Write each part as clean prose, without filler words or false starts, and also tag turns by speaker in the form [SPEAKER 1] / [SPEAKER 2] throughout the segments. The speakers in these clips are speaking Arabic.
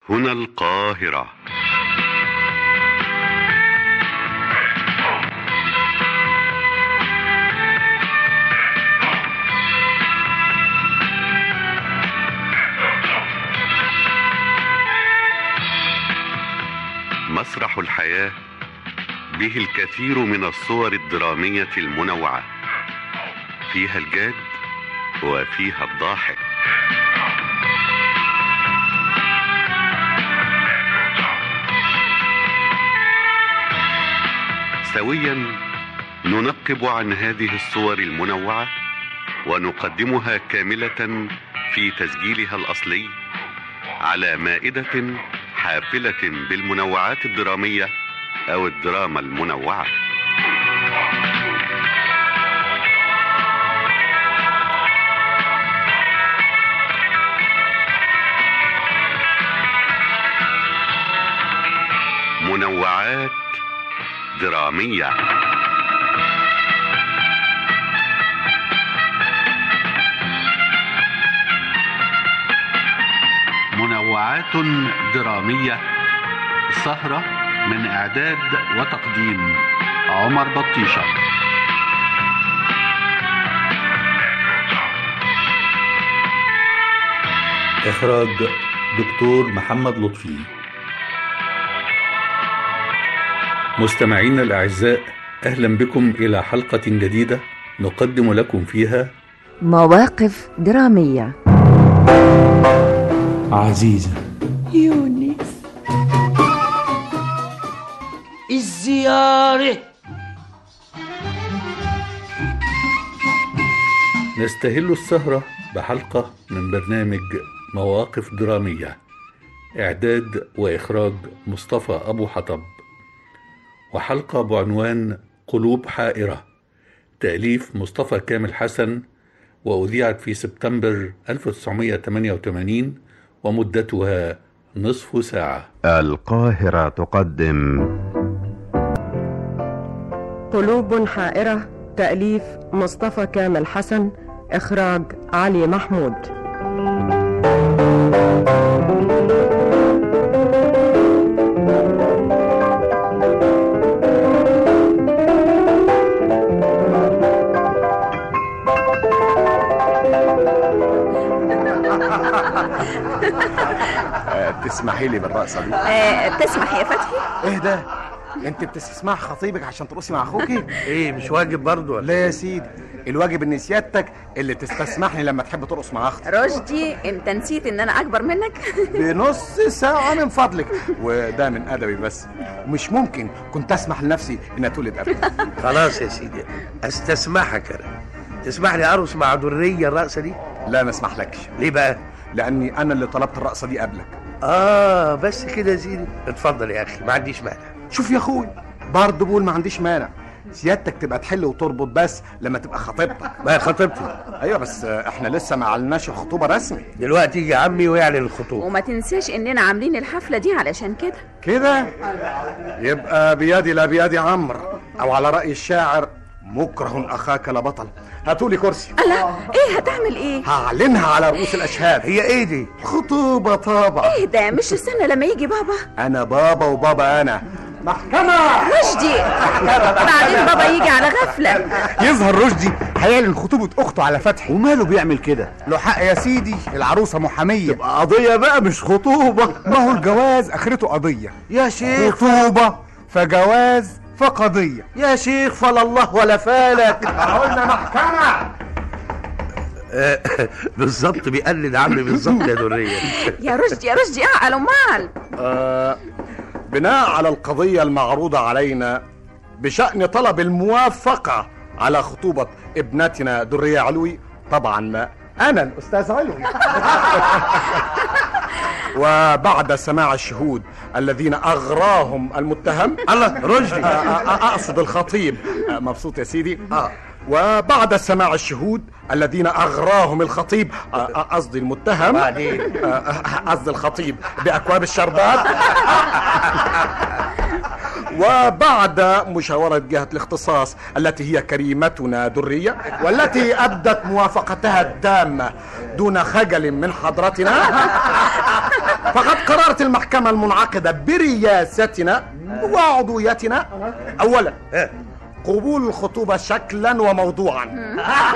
[SPEAKER 1] هنا القاهرة. مسرح الحياة به الكثير من الصور الدرامية المنوعة، فيها الجاد وفيها الضاحك. سويا ننقب عن هذه الصور المنوعة ونقدمها كاملة في تسجيلها الأصلي على مائدة حافلة بالمنوعات الدرامية أو الدراما المنوعة. منوعات درامية. منوعات درامية، سهرة من إعداد وتقديم عمر بطيشة.
[SPEAKER 2] إخراج دكتور محمد لطفي. مستمعينا الأعزاء، أهلا بكم إلى حلقة جديدة نقدم لكم فيها
[SPEAKER 3] مواقف درامية.
[SPEAKER 2] عزيزة،
[SPEAKER 4] يونس، الزيارة.
[SPEAKER 2] نستهل السهرة بحلقة من برنامج مواقف درامية، إعداد وإخراج مصطفى أبو حطب، وحلقة بعنوان قلوب حائرة، تأليف مصطفى كامل حسن، وأذيعت في سبتمبر 1988 ومدتها نصف ساعة.
[SPEAKER 1] القاهرة تقدم
[SPEAKER 3] قلوب حائرة، تأليف مصطفى كامل حسن، إخراج علي محمود.
[SPEAKER 5] تسمحي لي بالرقصة دي؟
[SPEAKER 6] تسمح يا فتحي؟
[SPEAKER 5] ايه ده؟ انت بتسمع خطيبك عشان ترقصي مع اخوكي؟
[SPEAKER 7] ايه مش واجب برضو؟
[SPEAKER 5] لا يا سيدي، الواجب ان سيادتك اللي تستسمحني لما تحب ترقص مع اختي.
[SPEAKER 6] رشدي، انت نسيت ان انا اكبر منك؟
[SPEAKER 5] بنص ساعة من فضلك، وده من ادبي بس. مش ممكن كنت اسمح لنفسي ان اتولد ابدا.
[SPEAKER 7] خلاص يا سيدي، استسمحك انا. تسمح لي ارقص مع درية الرقصة دي؟
[SPEAKER 5] لا ما اسمحلكش.
[SPEAKER 7] ليه بقى؟
[SPEAKER 5] لاني انا اللي طلبت الرقصة دي قبلك.
[SPEAKER 7] بس كده يا سيدي. اتفضل يا اخي، ما عنديش مانع.
[SPEAKER 5] شوف يا اخوي، برضه بقول ما عنديش مانع. سيادتك تبقى تحل وتربط بس لما تبقى خطيبتك.
[SPEAKER 7] ما هي خطيبتي.
[SPEAKER 5] ايوه بس احنا لسه ما اعلناش الخطوبه رسمي.
[SPEAKER 7] دلوقتي يجي عمي ويعلن الخطوبه.
[SPEAKER 6] وما تنساش اننا عاملين الحفله دي علشان
[SPEAKER 5] كده يبقى بيدي لا بيدي عمرو، او على راي الشاعر مكره اخاك لبطل. هاتولي كرسي.
[SPEAKER 6] لا، ايه هتعمل ايه؟
[SPEAKER 5] هعلنها على رؤوس الاشهاد.
[SPEAKER 7] هي ايه دي؟
[SPEAKER 5] خطوبه طبعا.
[SPEAKER 6] ايه ده؟ مش استنى لما يجي بابا.
[SPEAKER 5] انا بابا وبابا انا محكمه.
[SPEAKER 6] رشدي، بعدين بابا يجي على غفله.
[SPEAKER 5] يظهر رشدي هيعلن خطوبه اخته على فتحي. وماله بيعمل كده؟ له حق يا سيدي، العروسه محاميه.
[SPEAKER 7] تبقى قضيه بقى مش خطوبه.
[SPEAKER 5] ما هو الجواز اخرته قضيه
[SPEAKER 7] يا شيخ.
[SPEAKER 5] خطوبه فجواز فقضيه
[SPEAKER 7] يا شيخ، فلا الله ولا فالك.
[SPEAKER 5] قلنا محكمه.
[SPEAKER 7] بالظبط، بيقلد عمي بالظبط يا درية.
[SPEAKER 6] يا رشدي اعقل امال.
[SPEAKER 5] بناء على القضية المعروضة علينا بشأن طلب الموافقة على خطوبة ابنتنا درية علوي، طبعا أنا الأستاذ علوي. وبعد سماع الشهود الذين أغراهم المتهم،
[SPEAKER 7] الله رشدي،
[SPEAKER 5] أقصد الخطيب. مبسوط يا سيدي؟ وبعد سماع الشهود الذين أغراهم الخطيب، قصدي المتهم، قصدي الخطيب بأكواب الشربات، وبعد مشاورة جهة الاختصاص التي هي كريمتنا درية، والتي أبدت موافقتها التامة دون خجل من حضرتنا، فقد قررت المحكمة المنعقدة برياستنا وعضويتنا أولا قبول الخطوبة شكلا وموضوعا.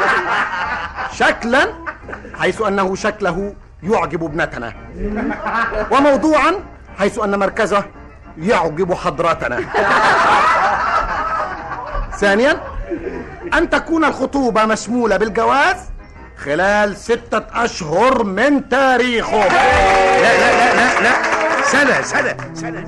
[SPEAKER 5] شكلا حيث أنه شكله يعجب ابنتنا، وموضوعا حيث أن مركزه يعجب حضرتنا. ثانيا أن تكون الخطوبة مشمولة بالجواز خلال 6 أشهر من تاريخه.
[SPEAKER 7] لا لا لا لا لا، سنة.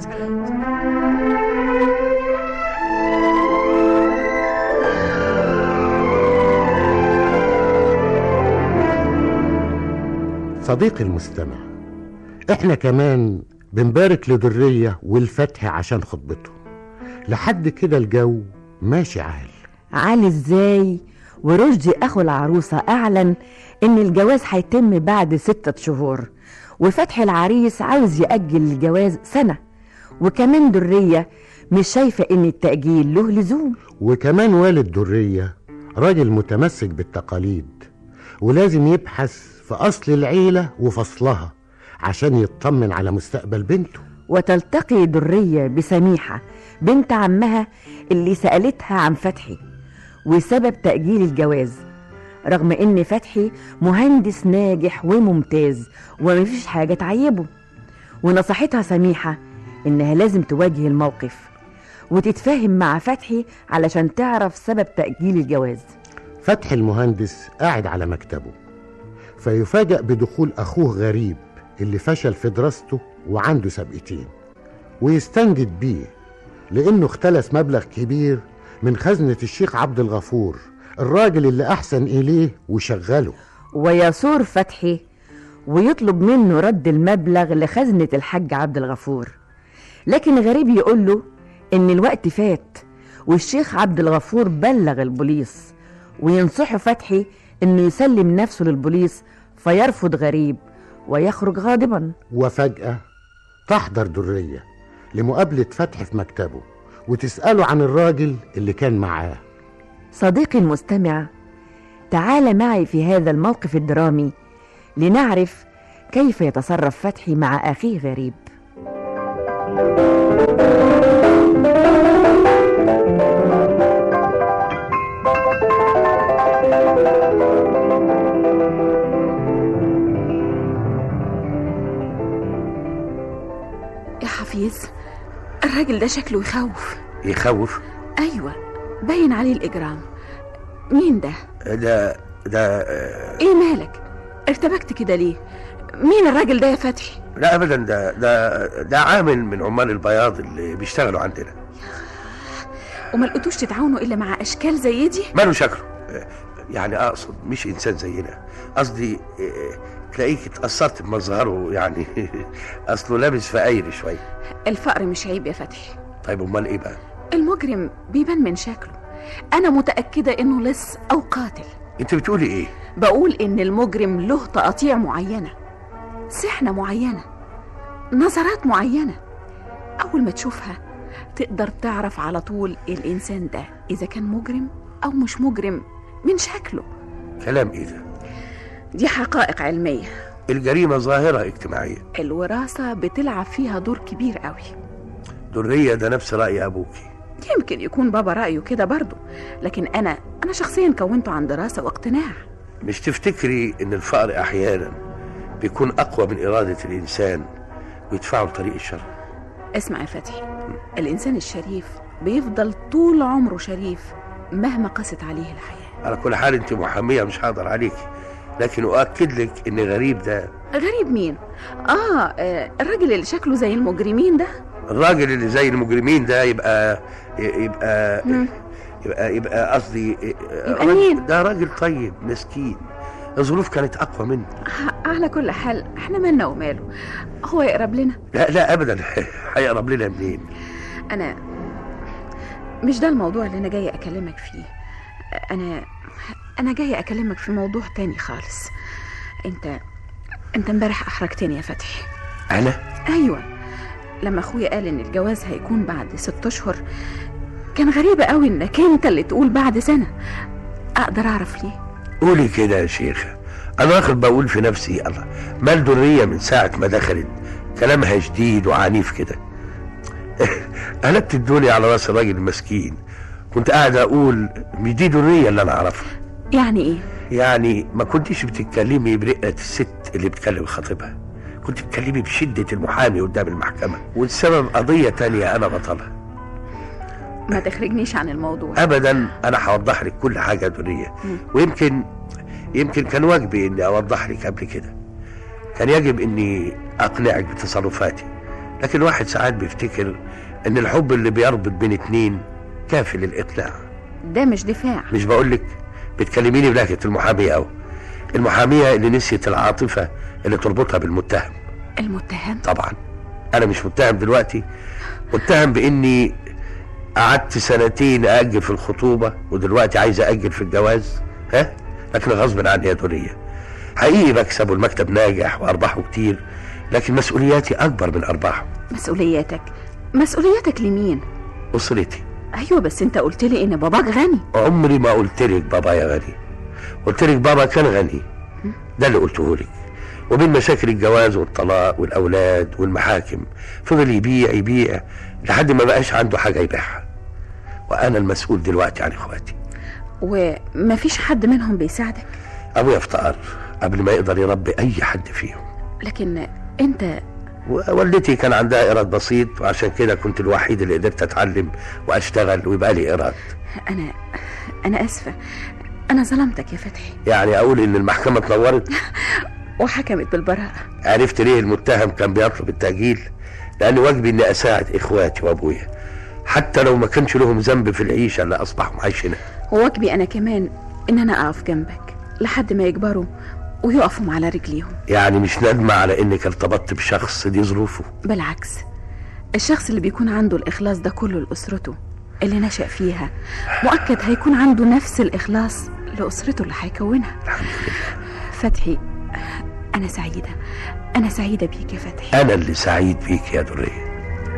[SPEAKER 8] صديقي المستمع، احنا كمان بنبارك لدرية والفتح عشان خطبته. لحد كده الجو ماشي
[SPEAKER 3] عال ازاي؟ ورشدي اخو العروسة اعلن ان الجواز هيتم بعد 6 شهور، وفتح العريس عاوز يأجل الجواز سنة، وكمان درية مش شايفة ان التأجيل له لزوم.
[SPEAKER 8] وكمان والد درية راجل متمسك بالتقاليد، ولازم يبحث في أصل العيلة وفصلها عشان يطمن على مستقبل بنته.
[SPEAKER 3] وتلتقي درية بسميحة بنت عمها اللي سألتها عن فتحي وسبب تأجيل الجواز، رغم ان فتحي مهندس ناجح وممتاز ومفيش حاجة تعيبه. ونصحتها سميحة انها لازم تواجه الموقف وتتفاهم مع فتحي علشان تعرف سبب تأجيل الجواز.
[SPEAKER 8] فتحي المهندس قاعد على مكتبه، فيفاجأ بدخول أخوه غريب اللي فشل في دراسته وعنده سابقتين، ويستنجد بيه لأنه اختلس مبلغ كبير من خزنة الشيخ عبد الغفور، الراجل اللي أحسن إليه وشغله.
[SPEAKER 3] ويثور فتحي ويطلب منه رد المبلغ لخزنة الحاج عبد الغفور، لكن غريب يقوله إن الوقت فات والشيخ عبد الغفور بلغ البوليس، وينصحه فتحي إنه يسلم نفسه للبوليس، فيرفض غريب ويخرج غاضبا.
[SPEAKER 8] وفجأة تحضر درية لمقابلة فتحي في مكتبه وتسأله عن الراجل اللي كان معاه.
[SPEAKER 3] صديقي المستمع، تعال معي في هذا الموقف الدرامي لنعرف كيف يتصرف فتحي مع أخيه غريب.
[SPEAKER 6] يا حفيظ، الراجل ده شكله يخوف.
[SPEAKER 7] يخوف؟
[SPEAKER 6] ايوه، باين عليه الاجرام. مين ده؟
[SPEAKER 7] ده
[SPEAKER 6] ايه مالك؟ ارتبكت كده ليه؟ مين الراجل ده يا فتحي؟
[SPEAKER 7] لا ابدا، ده عامل من عمال البياض اللي بيشتغلوا عندنا.
[SPEAKER 6] وما لقيتوش تتعاونوا الا مع اشكال زي دي؟
[SPEAKER 7] ماله شكله؟ يعني اقصد مش انسان زينا، قصدي تلاقيك اتأثرت بمظهره يعني. اصله لابس فقاير شويه.
[SPEAKER 6] الفقر مش عيب يا فتحي.
[SPEAKER 7] طيب امال ايه بقى؟
[SPEAKER 6] المجرم بيبان من شكله. انا متأكدة انه لص او قاتل.
[SPEAKER 7] انت بتقولي ايه؟
[SPEAKER 6] بقول ان المجرم له تقاطيع معينة، سحنة معينة، نظرات معينة، اول ما تشوفها تقدر تعرف على طول الانسان ده اذا كان مجرم او مش مجرم من شكله.
[SPEAKER 7] كلام ايه ده؟
[SPEAKER 6] دي حقائق علمية.
[SPEAKER 7] الجريمة ظاهرة اجتماعية،
[SPEAKER 6] الوراثة بتلعب فيها دور كبير قوي.
[SPEAKER 7] درية ده نفس رأي ابوكي.
[SPEAKER 6] يمكن يكون بابا رأيه كده برضو، لكن انا شخصيا كونته عن دراسة واقتناع.
[SPEAKER 7] مش تفتكري ان الفقر احيانا بيكون اقوى من ارادة الانسان ويدفعه لطريق الشر؟
[SPEAKER 6] اسمع يا فتحي، الانسان الشريف بيفضل طول عمره شريف مهما قست عليه الحياة.
[SPEAKER 7] على كل حال انت محامية مش هقدر عليكي، لكن اؤكد لك ان غريب ده.
[SPEAKER 6] غريب مين؟ الراجل اللي شكله زي المجرمين ده.
[SPEAKER 7] الراجل اللي زي المجرمين ده يبقى قصدي
[SPEAKER 6] يبقى مين؟
[SPEAKER 7] ده راجل طيب مسكين، الظروف كانت اقوى منه.
[SPEAKER 6] على كل حال احنا مالنا وماله، هو يقرب لنا؟
[SPEAKER 7] لا ابدا. هيقرب لنا منين؟
[SPEAKER 6] انا مش ده الموضوع اللي انا جايه اكلمك فيه. انا جايه اكلمك في موضوع تاني خالص. انت امبارح احرجتني يا فتحي.
[SPEAKER 7] انا؟
[SPEAKER 6] ايوه، لما اخويا قال ان الجواز هيكون بعد 6 اشهر كان غريبة قوي انك انت اللي تقول بعد سنة. اقدر اعرف ليه؟
[SPEAKER 7] قولي كده يا شيخة، انا واخد بقول في نفسي الله، مال درية من ساعة ما دخلت كلامها شديد وعنيف كده. قلبت الدنيا على راس الراجل المسكين. كنت قاعد اقول مش دي درية اللي انا اعرفها.
[SPEAKER 6] يعني ايه؟
[SPEAKER 7] يعني ما كنتش بتتكلمي برقة الست اللي بتكلم خطيبها، كنت بتتكلمي بشدة المحامي قدام المحكمة، والسبب قضية تانية انا بطلها.
[SPEAKER 6] ما تخرجنيش عن الموضوع
[SPEAKER 7] ابدا، انا هوضح لك كل حاجة درية. ويمكن كان واجبي اني اوضح لك قبل كده، كان يجب اني اقنعك بتصرفاتي، لكن الواحد ساعات بيفتكر ان الحب اللي بيربط بين اتنين كافي للاقناع.
[SPEAKER 6] ده مش دفاع.
[SPEAKER 7] مش بقولك بتكلميني بلهجة المحامية او المحامية اللي نسيت العاطفة اللي تربطها بالمتهم.
[SPEAKER 6] المتهم؟
[SPEAKER 7] طبعا انا مش متهم دلوقتي، متهم باني قعدت 2 اجل في الخطوبة ودلوقتي عايز اجل في الجواز. لكن غصب عني يا دنيا. حقيقي بكسب والمكتب ناجح وارباحه كتير، لكن مسؤولياتي اكبر من ارباحه.
[SPEAKER 6] مسؤولياتك لمين؟
[SPEAKER 7] اسرتي.
[SPEAKER 6] ايوه بس انت قلت لي ان باباك غني.
[SPEAKER 7] عمري ما قلت لك بابا يا غني، قلت لك بابا كان غني، ده اللي قلته لك. وبين مشاكل الجواز والطلاق والاولاد والمحاكم فضل يبيع لحد ما بقاش عنده حاجه يبيعها، وانا المسؤول دلوقتي عن اخواتي.
[SPEAKER 6] ومفيش حد منهم بيساعدك؟
[SPEAKER 7] ابويا افتقر قبل ما يقدر يربي اي حد فيهم.
[SPEAKER 6] لكن انت؟
[SPEAKER 7] والدتي كان عندها ايراد بسيط، وعشان كده كنت الوحيد اللي قدرت اتعلم واشتغل ويبقى لي ايراد.
[SPEAKER 6] انا اسفه، انا ظلمتك يا فتحي.
[SPEAKER 7] يعني اقول ان المحكمه اتنورت
[SPEAKER 6] وحكمت بالبراءه.
[SPEAKER 7] عرفت ليه المتهم كان بيطلب التأجيل؟ لان واجبي اني اساعد اخواتي وابويا، حتى لو ما كانش لهم ذنب في العيشه اللي اصبحوا عايشينها.
[SPEAKER 6] وواجبي انا كمان ان انا اقف جنبك لحد ما يكبروا ويقفوا على رجليهم.
[SPEAKER 7] يعني مش ندمة على انك ارتبطت بشخص دي ظروفه؟
[SPEAKER 6] بالعكس، الشخص اللي بيكون عنده الاخلاص ده كله لاسرته اللي نشأ فيها مؤكد هيكون عنده نفس الاخلاص لاسرته اللي هيكونها. فتحي، انا سعيده بيك يا فتحي.
[SPEAKER 7] انا اللي سعيد بيك يا درية.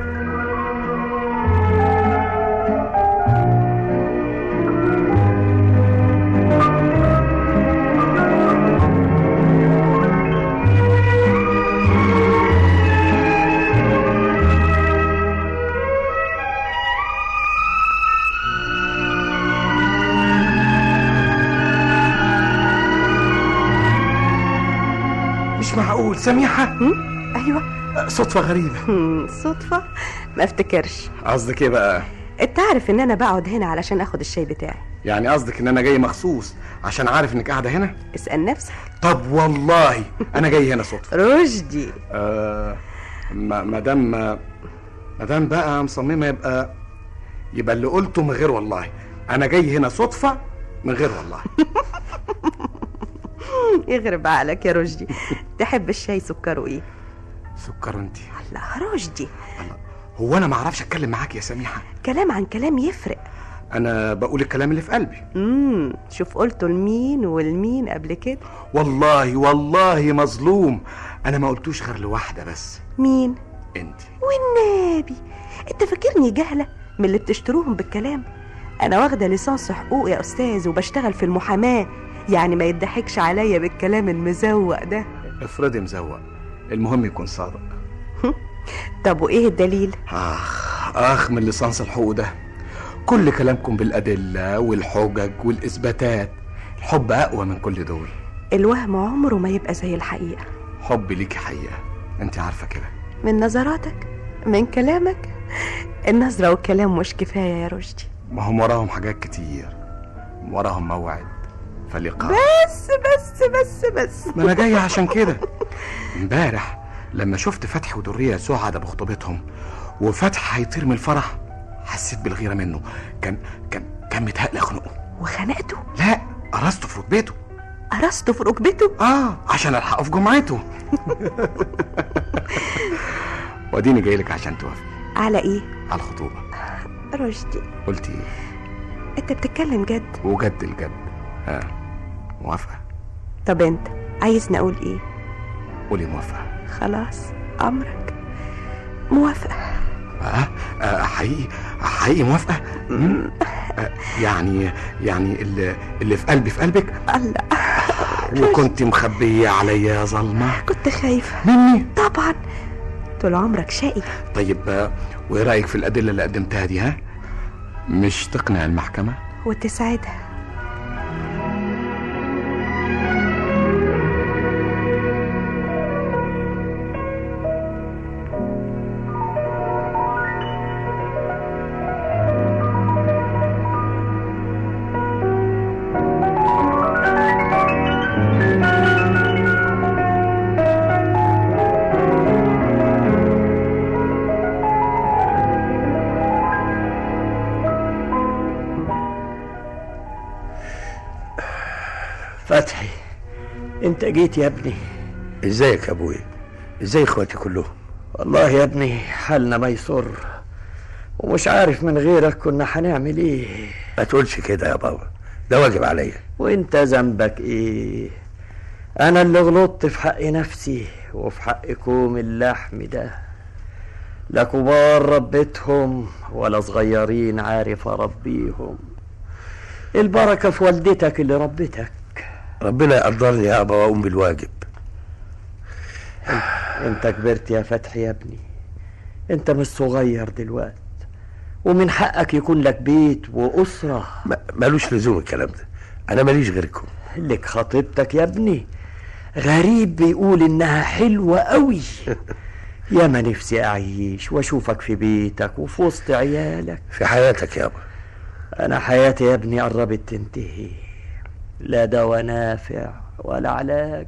[SPEAKER 5] مش معقول سميحة؟
[SPEAKER 4] ايوه.
[SPEAKER 5] صدفة غريبة.
[SPEAKER 4] صدفة؟ ما افتكرش.
[SPEAKER 5] قصدك ايه بقى؟
[SPEAKER 4] انت عارف ان انا بقعد هنا علشان اخد الشاي بتاعي.
[SPEAKER 5] يعني قصدك ان انا جاي مخصوص عشان عارف انك قاعدة هنا؟
[SPEAKER 4] اسأل نفسك.
[SPEAKER 5] طب والله انا جاي هنا صدفة.
[SPEAKER 4] رشدي.
[SPEAKER 5] مدام بقى مصممة يبقى اللي قلته من غير والله. انا جاي هنا صدفة من غير والله.
[SPEAKER 4] يغرب عقلك يا رشدي. تحب الشاي سكره ايه؟
[SPEAKER 5] سكره انت؟
[SPEAKER 4] الله رشدي.
[SPEAKER 5] هو انا ما اعرفش اتكلم معاك يا سميحة؟
[SPEAKER 4] كلام عن كلام يفرق.
[SPEAKER 5] انا بقول الكلام اللي في قلبي.
[SPEAKER 4] شوف قلته لمين والمين قبل كده.
[SPEAKER 5] والله مظلوم. انا ما قلتوش غير لواحدة بس.
[SPEAKER 4] مين؟
[SPEAKER 5] انت.
[SPEAKER 4] والنبي انت فاكرني جهلة من اللي بتشتروهم بالكلام؟ انا واخدة ليسانس حقوق يا استاذ وبشتغل في المحاماة، يعني ما يضحكش عليا بالكلام المزوق ده.
[SPEAKER 5] افرضي مزوق، المهم يكون صادق.
[SPEAKER 4] طب وايه الدليل؟
[SPEAKER 5] من ليسانس الحقوق ده كل كلامكم بالأدلة والحجج والإثباتات. الحب أقوى من كل دول.
[SPEAKER 4] الوهم عمره ما يبقى زي الحقيقة.
[SPEAKER 5] حبي ليكي حقيقة، انت عارفة كده.
[SPEAKER 4] من نظراتك، من كلامك. النظرة والكلام مش كفاية يا رشدي.
[SPEAKER 5] ما هم وراهم حاجات كتير، وراهم موعد فلقاء.
[SPEAKER 4] بس
[SPEAKER 5] ما انا جاي عشان كده. امبارح لما شفت فتحي ودرية سعدة بخطوبتهم وفتح هيطير من الفرح، حسيت بالغيرة منه. كان متهيألي اخنقه.
[SPEAKER 4] وخنقته؟
[SPEAKER 5] لا، قرصته في ركبته.
[SPEAKER 4] قرصته في ركبته؟
[SPEAKER 5] عشان الحقه في جمعته. واديني جاي لك عشان توافقي.
[SPEAKER 4] على ايه؟
[SPEAKER 5] على الخطوبة.
[SPEAKER 4] رشدي،
[SPEAKER 5] قلت ايه؟
[SPEAKER 4] انت بتتكلم جد؟
[SPEAKER 5] وجد الجد. موافقة؟
[SPEAKER 4] طب انت عايزني اقول ايه؟
[SPEAKER 5] قولي موافقة.
[SPEAKER 4] خلاص، امرك. موافقة.
[SPEAKER 5] حقيقي موافقة. يعني اللي في قلبي في قلبك.
[SPEAKER 4] الله.
[SPEAKER 5] وكنت مخبية عليا يا ظلمة.
[SPEAKER 4] كنت خايفة
[SPEAKER 5] مني؟
[SPEAKER 4] طبعا. طول عمرك شقي.
[SPEAKER 5] طيب وايه رايك في الادله اللي قدمتها دي؟ ها، مش تقنع المحكمه
[SPEAKER 4] وتسعدها.
[SPEAKER 9] فتحي، انت جيت يا ابني.
[SPEAKER 7] ازيك يا ابويا؟ ازاي اخواتي كلهم؟
[SPEAKER 9] والله يا ابني حالنا ما يسر، ومش عارف من غيرك كنا هنعمل ايه.
[SPEAKER 7] ما تقولش كده يا بابا، ده واجب عليا.
[SPEAKER 9] وانت ذنبك ايه؟ انا اللي غلطت في حق نفسي وفي حق كوم اللحم ده. لا كبار ربيتهم ولا صغيرين عارف اربيهم. البركة في والدتك اللي ربتك.
[SPEAKER 7] ربنا يقدرني يا ابا واقوم بالواجب.
[SPEAKER 9] انت كبرت يا فتحي يا ابني، انت مش صغير دلوقتي، ومن حقك يكون لك بيت واسرة.
[SPEAKER 7] مالوش لزوم الكلام ده، انا ماليش غيركم.
[SPEAKER 9] لك خطيبتك يا ابني، غريب بيقول انها حلوة قوي. يا ما نفسي اعيش واشوفك في بيتك وفي وسط عيالك.
[SPEAKER 7] في حياتك يابا.
[SPEAKER 9] انا حياتي يا ابني قربت تنتهي، لا دواء نافع ولا علاج.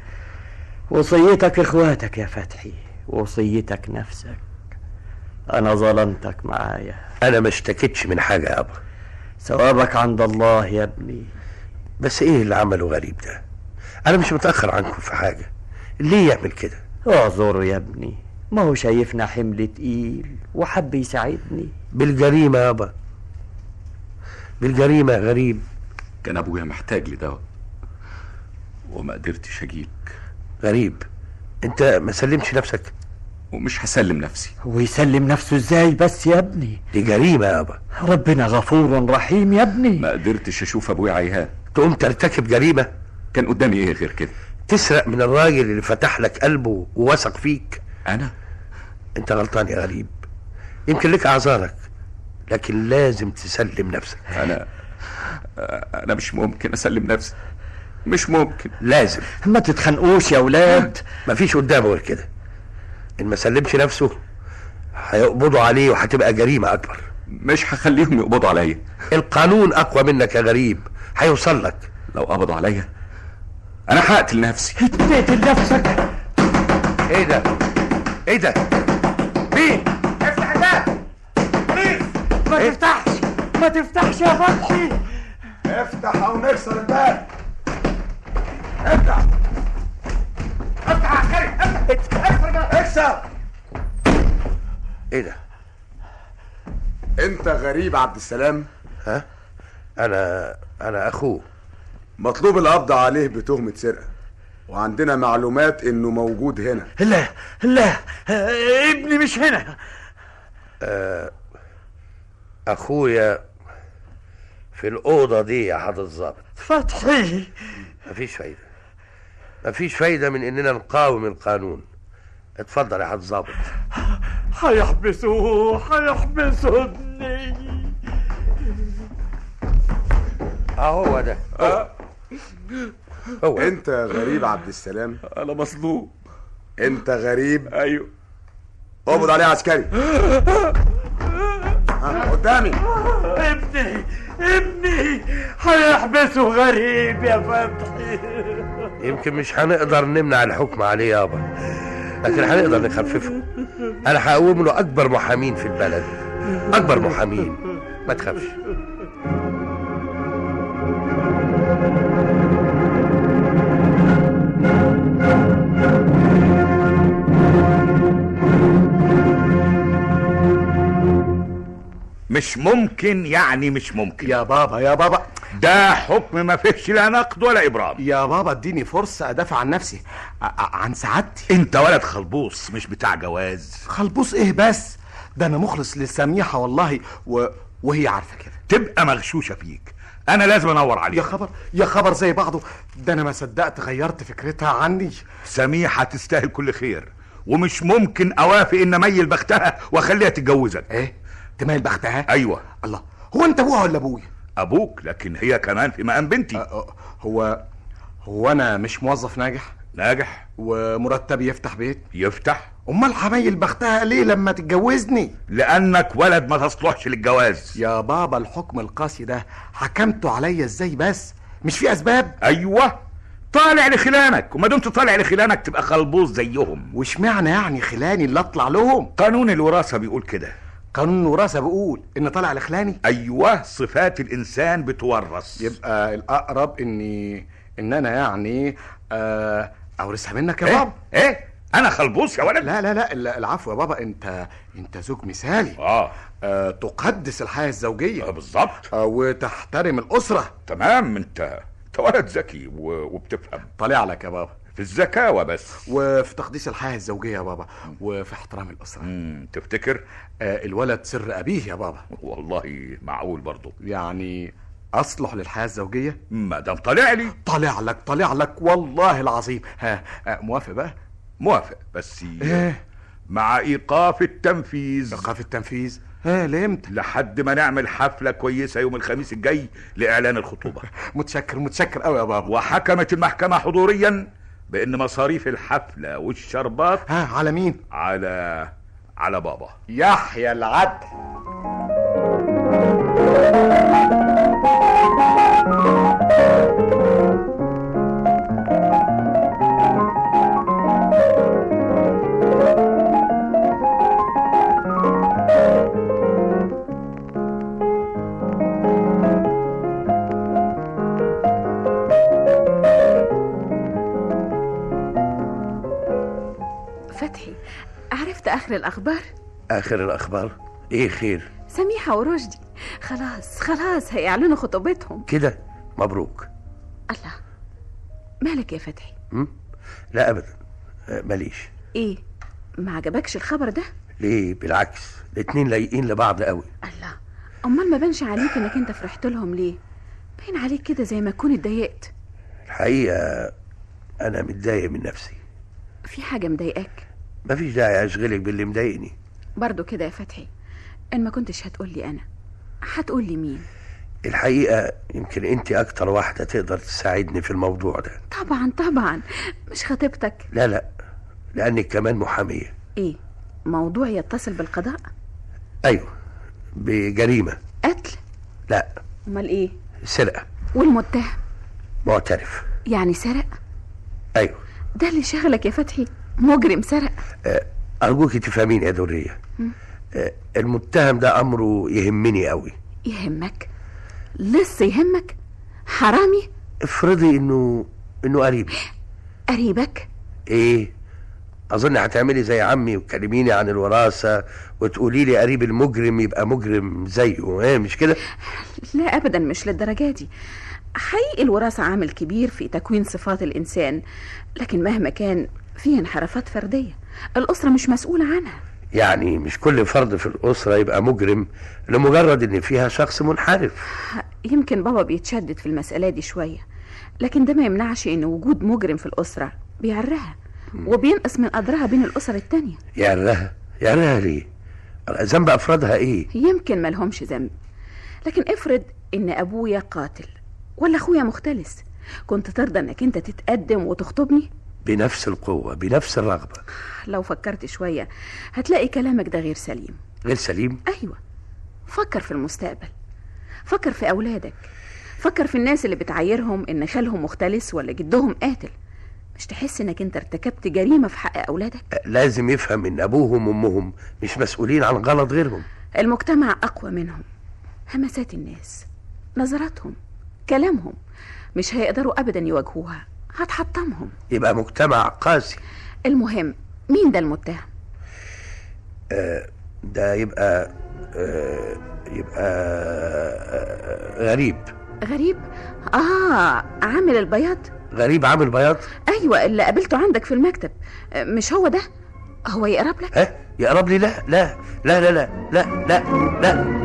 [SPEAKER 9] وصيتك اخواتك يا فتحي، وصيتك نفسك. انا ظلمتك معايا.
[SPEAKER 7] انا ما اشتكيتش من حاجة يابا.
[SPEAKER 9] ثوابك عند الله يا ابني.
[SPEAKER 7] بس ايه اللي عمله غريب ده؟ انا مش متأخر عنكم في حاجة، ليه يعمل كده؟
[SPEAKER 9] اعذره يا ابني، ما هو شايفنا حمل تقيل وحب يساعدني.
[SPEAKER 7] بالجريمة يابا، بالجريمة يا غريب.
[SPEAKER 10] كان ابويا محتاج لدواء وما قدرتش اجيلك.
[SPEAKER 7] غريب، انت ما سلمش نفسك؟
[SPEAKER 10] ومش هسلم نفسي.
[SPEAKER 9] ويسلم نفسه ازاي بس يا ابني؟
[SPEAKER 7] دي جريمة يابا.
[SPEAKER 9] ربنا غفور رحيم يا ابني.
[SPEAKER 10] ما قدرتش اشوف ابويا عيهان.
[SPEAKER 7] تقوم ترتكب جريمة؟
[SPEAKER 10] كان قدامي ايه غير كده؟
[SPEAKER 7] تسرق من الراجل اللي فتح لك قلبه ووثق فيك.
[SPEAKER 10] انا؟
[SPEAKER 7] انت غلطان يا غريب، يمكن لك اعذارك، لكن لازم تسلم نفسك.
[SPEAKER 10] انا مش ممكن اسلم نفسي، مش ممكن.
[SPEAKER 7] لازم.
[SPEAKER 9] ما تتخنقوش يا ولاد.
[SPEAKER 7] مفيش قدامه غير كده. ان ما سلمش نفسه هيقبضوا عليه وهتبقى جريمة اكبر.
[SPEAKER 10] مش هخليهم يقبضوا عليا.
[SPEAKER 7] القانون اقوى منك يا غريب، هيوصل لك.
[SPEAKER 10] لو قبضوا عليا انا هقتل نفسي.
[SPEAKER 9] تقتل نفسك؟
[SPEAKER 7] ايه ده؟ ايه ده؟ مين؟
[SPEAKER 9] افتح الباب. بوليس. ما تفتحش، ما تفتحش يا فتحي.
[SPEAKER 11] افتح او نكسر الباب. افتح افتح يا عسكري، افتح اكسر الباب، اكسر.
[SPEAKER 7] ايه ده؟
[SPEAKER 11] انت غريب عبد السلام؟
[SPEAKER 7] ها؟ انا اخوه.
[SPEAKER 11] مطلوب القبض عليه بتهمة سرقة، وعندنا معلومات انه موجود هنا.
[SPEAKER 9] لا لا، ابني مش هنا.
[SPEAKER 7] اخويا في الأوضة دي يا حضرة الظابط.
[SPEAKER 9] فتحي.
[SPEAKER 7] مفيش فايدة من اننا نقاوم القانون. اتفضل يا حضرة الظابط.
[SPEAKER 9] هيحبسوه ابني.
[SPEAKER 7] هو ده. هو.
[SPEAKER 11] انت غريب عبد السلام؟
[SPEAKER 10] انا مظلوم.
[SPEAKER 11] انت غريب؟
[SPEAKER 10] ايوه.
[SPEAKER 11] اقبض عليه عسكري. قدامي.
[SPEAKER 9] ابني هيحبسوا غريب يا فتحي.
[SPEAKER 7] يمكن مش هنقدر نمنع الحكم عليه يابا، لكن هنقدر نخففه. انا هقوم له اكبر محامين في البلد، اكبر محامين، ما تخافش.
[SPEAKER 12] مش ممكن، يعني مش ممكن
[SPEAKER 5] يا بابا
[SPEAKER 12] ده حكم ما فيهش لا نقد ولا ابرام.
[SPEAKER 5] يا بابا اديني فرصة ادافع عن نفسي، عن سعادتي.
[SPEAKER 12] انت ولد خلبوص مش بتاع جواز.
[SPEAKER 5] خلبوص ايه بس؟ ده انا مخلص لسميحة والله، وهي عارفة كده.
[SPEAKER 12] تبقى مغشوشة فيك، انا لازم انور عليك.
[SPEAKER 5] يا خبر زي بعضه، ده انا ما صدقت غيرت فكرتها عني.
[SPEAKER 12] سميحة تستاهل كل خير، ومش ممكن اوافق ان اميل بختها واخليها تتجوزك.
[SPEAKER 5] ايه تميل بختها؟
[SPEAKER 12] ايوه.
[SPEAKER 5] الله، هو انت ابوها ولا ابويا؟
[SPEAKER 12] ابوك، لكن هي كمان في مقام بنتي.
[SPEAKER 5] هو انا مش موظف ناجح ومرتبي يفتح بيت؟
[SPEAKER 12] يفتح.
[SPEAKER 5] امال هميل بختها ليه لما تتجوزني؟
[SPEAKER 12] لانك ولد ما تصلحش للجواز.
[SPEAKER 5] يا بابا الحكم القاسي ده حكمته عليا ازاي بس؟ مش في اسباب؟
[SPEAKER 12] ايوه، طالع لخلانك، وما دمت طالع لخلانك تبقى خلبوز زيهم.
[SPEAKER 5] وش معنى يعني خلاني اللي اطلع لهم؟
[SPEAKER 12] قانون الوراثه بيقول كده.
[SPEAKER 5] قانون الوراثه بيقول ان طالع لخلاني؟
[SPEAKER 12] ايوه، صفات الانسان بتورث.
[SPEAKER 5] يبقى الاقرب ان انا يعني اورثها منك يا بابا.
[SPEAKER 12] ايه انا خلبوس يا ولد؟
[SPEAKER 5] لا العفو يا بابا، انت زوج مثالي. تقدس الحياه الزوجيه.
[SPEAKER 12] بالظبط.
[SPEAKER 5] وتحترم الاسره.
[SPEAKER 12] تمام. انت ولد ذكي وبتفهم.
[SPEAKER 5] طالع لك يا بابا
[SPEAKER 12] في الذكاوه بس،
[SPEAKER 5] وفي تقديس الحياه الزوجيه يا بابا، وفي احترام الاسره.
[SPEAKER 12] تفتكر
[SPEAKER 5] الولد سر ابيه يا بابا؟
[SPEAKER 12] والله معقول برضه.
[SPEAKER 5] يعني اصلح للحياه الزوجيه
[SPEAKER 12] ما دام طالع لي.
[SPEAKER 5] طالع لك والله العظيم. موافق بقى؟
[SPEAKER 12] موافق، بس مع ايقاف التنفيذ.
[SPEAKER 5] ايقاف التنفيذ لامتى؟
[SPEAKER 12] لحد ما نعمل حفله كويسه يوم الخميس الجاي لاعلان الخطوبه.
[SPEAKER 5] متشكر قوي يا بابا.
[SPEAKER 12] وحكمت المحكمه حضوريا بان مصاريف الحفله والشربات
[SPEAKER 5] على مين؟
[SPEAKER 12] على بابا
[SPEAKER 5] يحيى العدل.
[SPEAKER 6] فتحي، عرفت آخر الأخبار؟
[SPEAKER 7] آخر الأخبار؟ إيه خير؟
[SPEAKER 6] سميحة ورشدي خلاص هيعلنوا خطوبتهم
[SPEAKER 7] كده؟ مبروك.
[SPEAKER 6] الله، مالك يا فتحي؟
[SPEAKER 7] لا أبدا، ماليش.
[SPEAKER 6] إيه، ما عجبكش الخبر ده؟
[SPEAKER 7] ليه؟ بالعكس، الاتنين لايقين لبعض قوي.
[SPEAKER 6] الله، أمال ما بانش عليك إنك أنت فرحت لهم ليه؟ باين عليك كده زي ما تكون اتضايقت.
[SPEAKER 7] الحقيقة أنا متضايق من نفسي.
[SPEAKER 6] في حاجة مضايقاك؟
[SPEAKER 7] مفيش داعي أشغلك باللي مضايقني.
[SPEAKER 6] برضو كده يا فتحي، إن ما كنتش هتقولي أنا هتقولي مين؟
[SPEAKER 7] الحقيقة يمكن أنت أكتر واحدة تقدر تساعدني في الموضوع ده.
[SPEAKER 6] طبعا مش خطيبتك.
[SPEAKER 7] لا لأنك كمان محامية.
[SPEAKER 6] إيه، موضوع يتصل بالقضاء؟
[SPEAKER 7] أيوه، بجريمة.
[SPEAKER 6] قتل؟
[SPEAKER 7] لا.
[SPEAKER 6] أمال إيه؟
[SPEAKER 7] سرقة.
[SPEAKER 6] والمتهم؟
[SPEAKER 7] معترف.
[SPEAKER 6] يعني سرق؟
[SPEAKER 7] أيوه.
[SPEAKER 6] ده اللي شغلك يا فتحي؟ مجرم سرق؟
[SPEAKER 7] أرجوك تفهمين يا درية. المتهم ده أمره يهمني قوي.
[SPEAKER 6] يهمك؟ لسه يهمك؟ حرامي؟
[SPEAKER 7] افرضي إنه قريبي.
[SPEAKER 6] قريبك؟
[SPEAKER 7] إيه، أظن هتعملي زي عمي وتكلميني عن الوراثة وتقولي لي قريب المجرم يبقى مجرم زيه، مش كده؟
[SPEAKER 6] لا أبدا، مش للدرجة دي. حقيقي الوراثة عامل كبير في تكوين صفات الإنسان، لكن مهما كان فيه انحرافات فردية الأسرة مش مسؤولة عنها.
[SPEAKER 7] يعني مش كل فرد في الأسرة يبقى مجرم لمجرد إن فيها شخص منحرف.
[SPEAKER 6] يمكن بابا بيتشدد في المسألة دي شوية، لكن ده ما يمنعش إن وجود مجرم في الأسرة بيعرها وبينقص من قدرها بين الأسر التانية.
[SPEAKER 7] يعرها ليه؟ ذنب أفرادها إيه؟
[SPEAKER 6] يمكن ملهمش ذنب، لكن افرض إن أبويا قاتل ولا أخويا مختلس، كنت ترضى إنك أنت تتقدم وتخطبني؟
[SPEAKER 7] بنفس القوة، بنفس الرغبة.
[SPEAKER 6] لو فكرت شوية هتلاقي كلامك ده غير سليم.
[SPEAKER 7] غير سليم؟
[SPEAKER 6] أيوة، فكر في المستقبل، فكر في أولادك، فكر في الناس اللي بتعايرهم إن خالهم مختلس ولا جدهم قاتل. مش تحس إنك أنت ارتكبت جريمة في حق أولادك؟
[SPEAKER 7] لازم يفهم إن أبوهم وأمهم مش مسؤولين عن غلط غيرهم.
[SPEAKER 6] المجتمع أقوى منهم، همسات الناس، نظراتهم، كلامهم مش هيقدروا أبدا يواجهوها، هتحطمهم.
[SPEAKER 7] يبقى مجتمع قاسي.
[SPEAKER 6] المهم مين ده المتهم؟
[SPEAKER 7] ده يبقى غريب.
[SPEAKER 6] غريب؟ عامل البياض.
[SPEAKER 7] غريب عامل بياض؟
[SPEAKER 6] أيوة، اللي قابلته عندك في المكتب. مش هو ده؟ هو يقرب لك؟
[SPEAKER 7] يقرب لي؟ لا لا لا لا لا لا لا لا.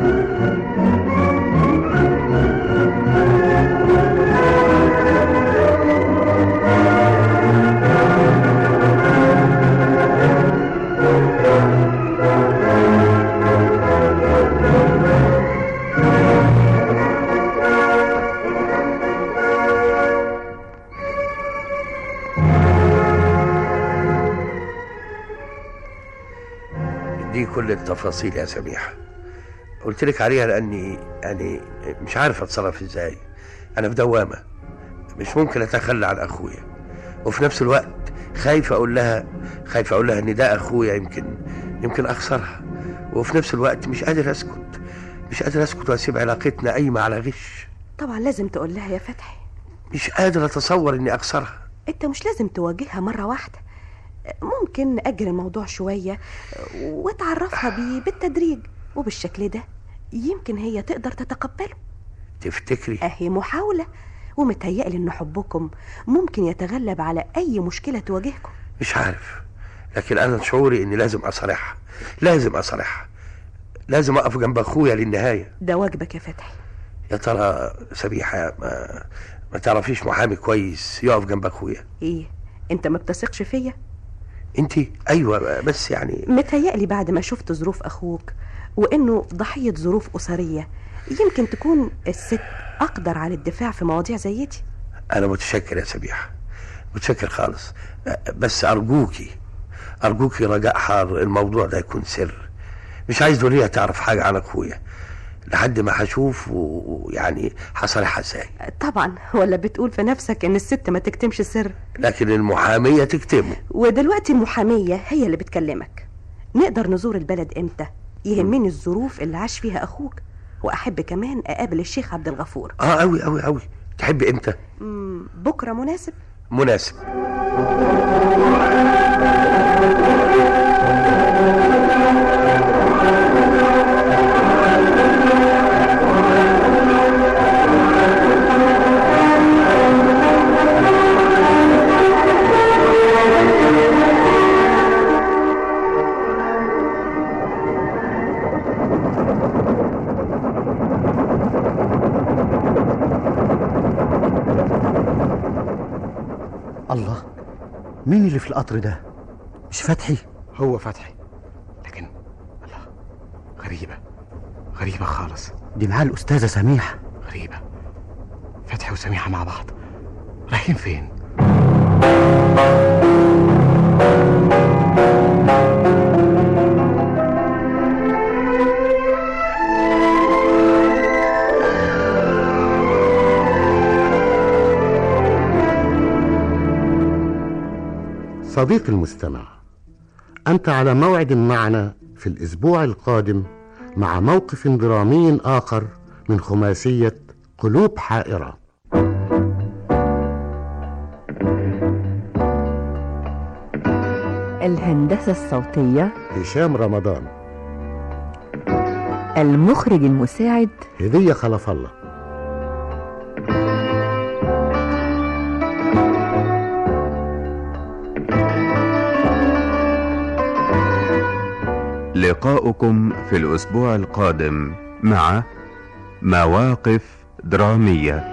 [SPEAKER 7] دي كل التفاصيل يا سميحة قلت لك عليها لأني يعني مش عارف أتصرف إزاي. أنا في دوامة، مش ممكن أتخلى عن أخويا، وفي نفس الوقت خايف أقول لها إن ده أخويا يمكن أخسرها، وفي نفس الوقت مش قادر أسكت وأسيب علاقتنا قايمة على غش.
[SPEAKER 4] طبعا لازم تقول لها يا فتحي.
[SPEAKER 7] مش قادر أتصور إني أخسرها.
[SPEAKER 4] انت مش لازم تواجهها مرة واحدة، ممكن نأجل الموضوع شوية وتعرفها بيه بالتدريج، وبالشكل ده يمكن هي تقدر تتقبله.
[SPEAKER 7] تفتكري؟
[SPEAKER 4] اهي محاولة، ومتهيألي ان حبكم ممكن يتغلب على اي مشكلة تواجهكم.
[SPEAKER 7] مش عارف، لكن انا شعوري اني لازم اصارحها، لازم اقف جنب اخويا للنهاية.
[SPEAKER 4] ده واجبك يا فتحي.
[SPEAKER 7] يا ترى سميحة ما تعرفيش محامي كويس يقف جنب اخويا؟
[SPEAKER 4] ايه، انت ما بتثقش فيا؟
[SPEAKER 7] انتي؟ ايوه، بس يعني
[SPEAKER 4] متهيألي بعد ما شفت ظروف اخوك وانه ضحية ظروف اسرية يمكن تكون الست اقدر على الدفاع في مواضيع زي دي.
[SPEAKER 7] انا متشكر يا سميحة، متشكر خالص، بس ارجوكي رجاء حار الموضوع ده يكون سر. مش عايز دولية تعرف حاجة عن اخويا لحد ما هشوف ويعني هصالحها ازاي.
[SPEAKER 4] طبعا، ولا بتقول في نفسك ان الست ما تكتمش السر؟
[SPEAKER 7] لكن المحامية تكتمه.
[SPEAKER 4] ودلوقتي المحامية هي اللي بتكلمك. نقدر نزور البلد امتى؟ يهمني الظروف اللي عاش فيها اخوك، واحب كمان اقابل الشيخ عبد الغفور.
[SPEAKER 7] قوي قوي قوي. تحب امتى؟
[SPEAKER 4] بكرة مناسب.
[SPEAKER 13] الله، مين اللي في القطر ده؟ مش فتحي؟
[SPEAKER 5] هو فتحي، لكن الله، غريبة خالص.
[SPEAKER 13] دي معاه الأستاذة سميحة.
[SPEAKER 5] غريبة، فتحي وسميحة مع بعض، رايحين فين؟
[SPEAKER 8] صديقي المستمع، أنت على موعد معنا في الأسبوع القادم مع موقف درامي آخر من خماسية قلوب حائرة.
[SPEAKER 3] الهندسة الصوتية
[SPEAKER 8] هشام رمضان.
[SPEAKER 3] المخرج المساعد
[SPEAKER 8] هدية خلف الله.
[SPEAKER 1] لقاؤكم في الأسبوع القادم مع مواقف درامية.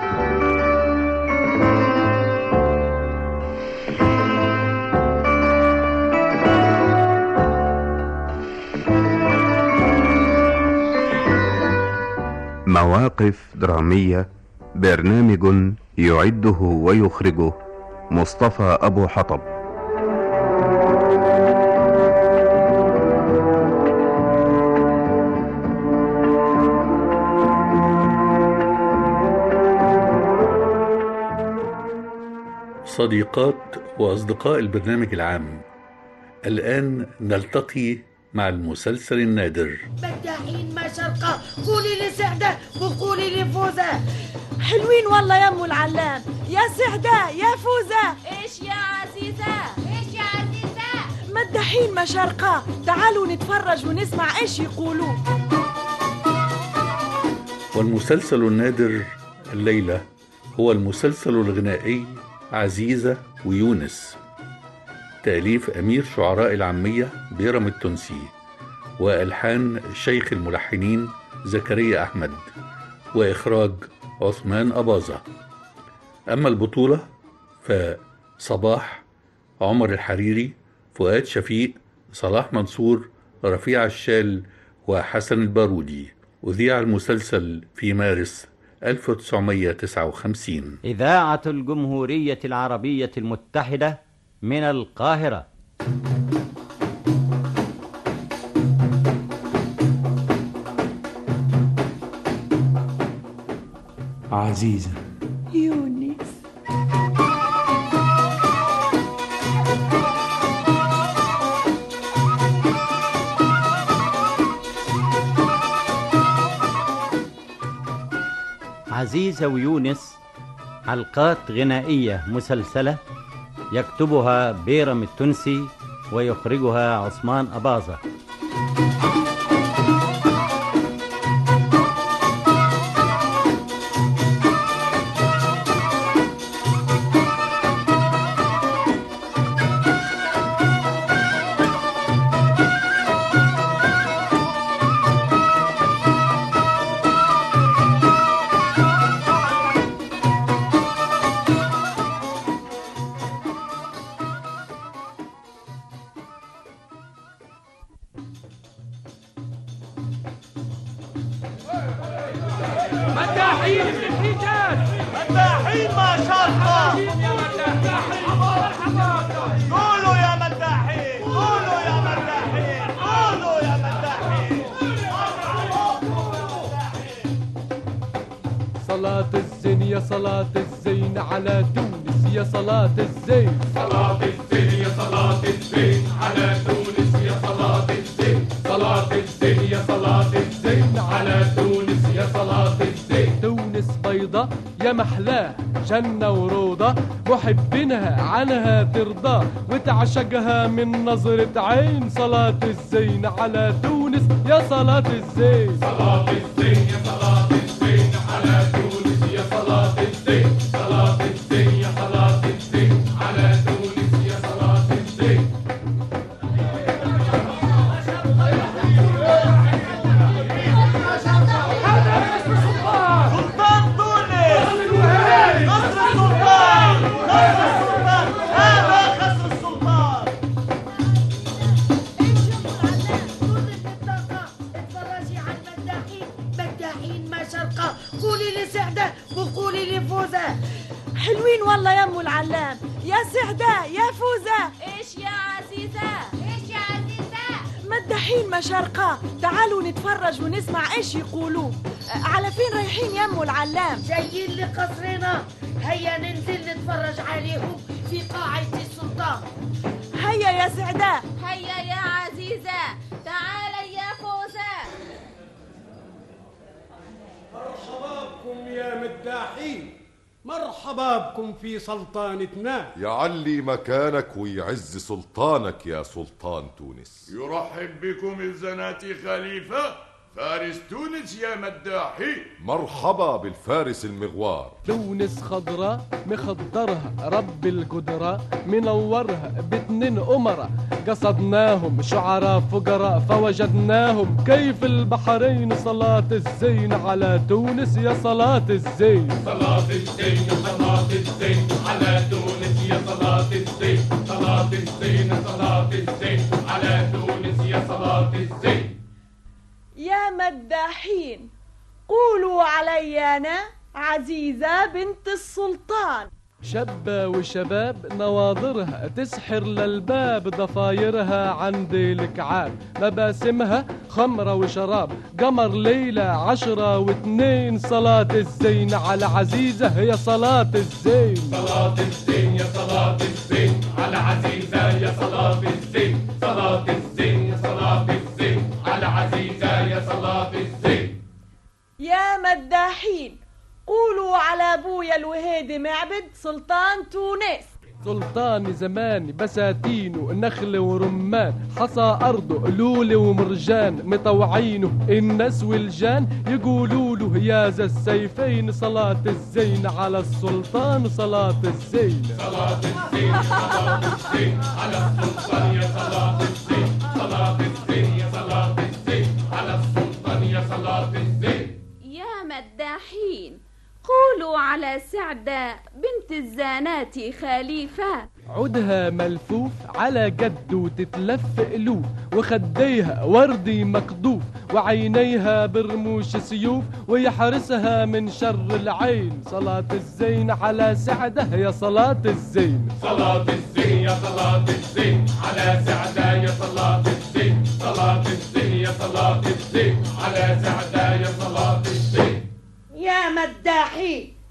[SPEAKER 1] مواقف درامية برنامج يعده ويخرجه مصطفى أبو حطب.
[SPEAKER 2] صديقات وأصدقاء البرنامج العام، الآن نلتقي مع المسلسل النادر.
[SPEAKER 14] مداحين ما شرقة، قولي لسعدة وقولي لفوزة. حلوين والله يا أم العلام. يا سعدة يا فوزة.
[SPEAKER 15] إيش يا عزيزة؟
[SPEAKER 14] مداحين ما شرقة، تعالوا نتفرج ونسمع إيش يقولوا.
[SPEAKER 2] والمسلسل النادر الليلة هو المسلسل الغنائي عزيزة ويونس، تأليف أمير شعراء العامية بيرم التونسي، وألحان شيخ الملحنين زكريا أحمد، وإخراج عثمان أباظة. أما البطولة فصباح، عمر الحريري، فؤاد شفيق، صلاح منصور، رفيع الشال، وحسن البارودي. أذيع المسلسل في مارس 1959.
[SPEAKER 16] إذاعة الجمهورية العربية المتحدة من القاهرة.
[SPEAKER 15] عزيزة.
[SPEAKER 14] يونس.
[SPEAKER 16] عزيزة ويونس، حلقات غنائية مسلسلة يكتبها بيرم التونسي ويخرجها عثمان أباظة.
[SPEAKER 17] مداحين في الحجاز، مداحين ما شاء الله. قولوا يا مداحين، قولوا يا مداحين، قولوا يا مداحين.
[SPEAKER 18] صلاة الزين يا صلاة الزين على تونس يا صلاة الزين.
[SPEAKER 17] صلاة الزين يا صلاة الزين على تونس يا صلاة الزين. صلاة الزين يا صلاة الزين على تونس يا صلاة الزين.
[SPEAKER 18] تونس بيضة يا محلاه جنة وروضة، محبينها عنها ترضى وتعشقها من نظرة عين. صلاة الزين على تونس يا صلاة الزين.
[SPEAKER 17] صلاة الزين يا صلاة الزين على تونس يا صلاة الزين. صلاة الزين يا صلاة الزين على تونس يا صلاة الزين. سلطان تونس، قصر السلطان، قصر السلطان، هذا قصر السلطان.
[SPEAKER 14] اتفرجي على المداحين، مداحين ما شرقة. قولي لي سعدة وقولي لي فوزة. حلوين والله يا ام العلام. يا سعدة يا فوزة.
[SPEAKER 19] ايش يا عزيزة؟ ايش يا عزيزة؟
[SPEAKER 14] مداحين ما شرقة، تعالوا نتفرج ونسمع ايش يقولوا. على فين رايحين يا ام العلام؟
[SPEAKER 19] جايين لقصرنا، هيا ننزل نتفرج عليهم في قاعة السلطان.
[SPEAKER 14] هيا يا سعدة.
[SPEAKER 19] هيا يا عزيزة، تعالي يا فوزة.
[SPEAKER 20] مرحبا بكم يا مداحين، مرحبا بكم في سلطانتنا.
[SPEAKER 21] يعلي مكانك ويعز سلطانك يا سلطان تونس.
[SPEAKER 17] يرحب بكم الزناتي خليفة فارس تونس يا مداحين.
[SPEAKER 21] مرحبا بالفارس المغوار.
[SPEAKER 18] تونس خضراء مخضرها رب القدرة، منورها باتنين أمراء، قصدناهم شعراء فقراء فوجدناهم كيف البحرين. صلاة الزين على تونس يا صلاة الزين.
[SPEAKER 17] صلاة الزين يا صلاة الزين على تونس يا صلاة الزين. صلاة الزين صلاة الزين على تونس يا صلاة الزين.
[SPEAKER 14] يا مداحين، قولوا علي أنا عزيزة بنت السلطان.
[SPEAKER 18] شابة وشباب نواظرها تسحر للباب، ضفايرها عند الكعاب، مباسمها خمرة وشراب، قمر ليلة 10 و2. صلاة الزين على عزيزة يا صلاة الزين.
[SPEAKER 17] صلاة الزين يا صلاة الزين على عزيزة يا صلاة الزين. صلاة الزين يا صلاة الزين على عزيزة يا صلاة الزين.
[SPEAKER 14] يا مداحين، قولوا على ابويا الوهيدي معبد سلطان تونس.
[SPEAKER 18] سلطان زمان بساتينه نخل ورمان، حصى أرضه لولي ومرجان، مطوعينه الناس والجان يقولوا له يا ذا السيفين. صلاة الزين على السلطان صلاة الزين.
[SPEAKER 17] صلاة الزين صلاة الزين على السلطان يا صلاة الزين. صلاة الزين يا صلاة الزين على السلطان يا صلاة الزين.
[SPEAKER 19] يا مداحين، قولوا على سعدة بنت الزانات خليفة.
[SPEAKER 18] عودها ملفوف على جد وتتلف قلوب، وخديها وردي مقضوف، وعينيها برموش سيوف، ويحرسها من شر العين. صلاة الزين على سعدة يا صلاة الزين.
[SPEAKER 17] صلاة الزين يا صلاة الزين على سعدة يا صلاة الزين. صلاة الزين يا صلاة الزين على سعدة يا صلاة الزين.
[SPEAKER 14] يا مداحين،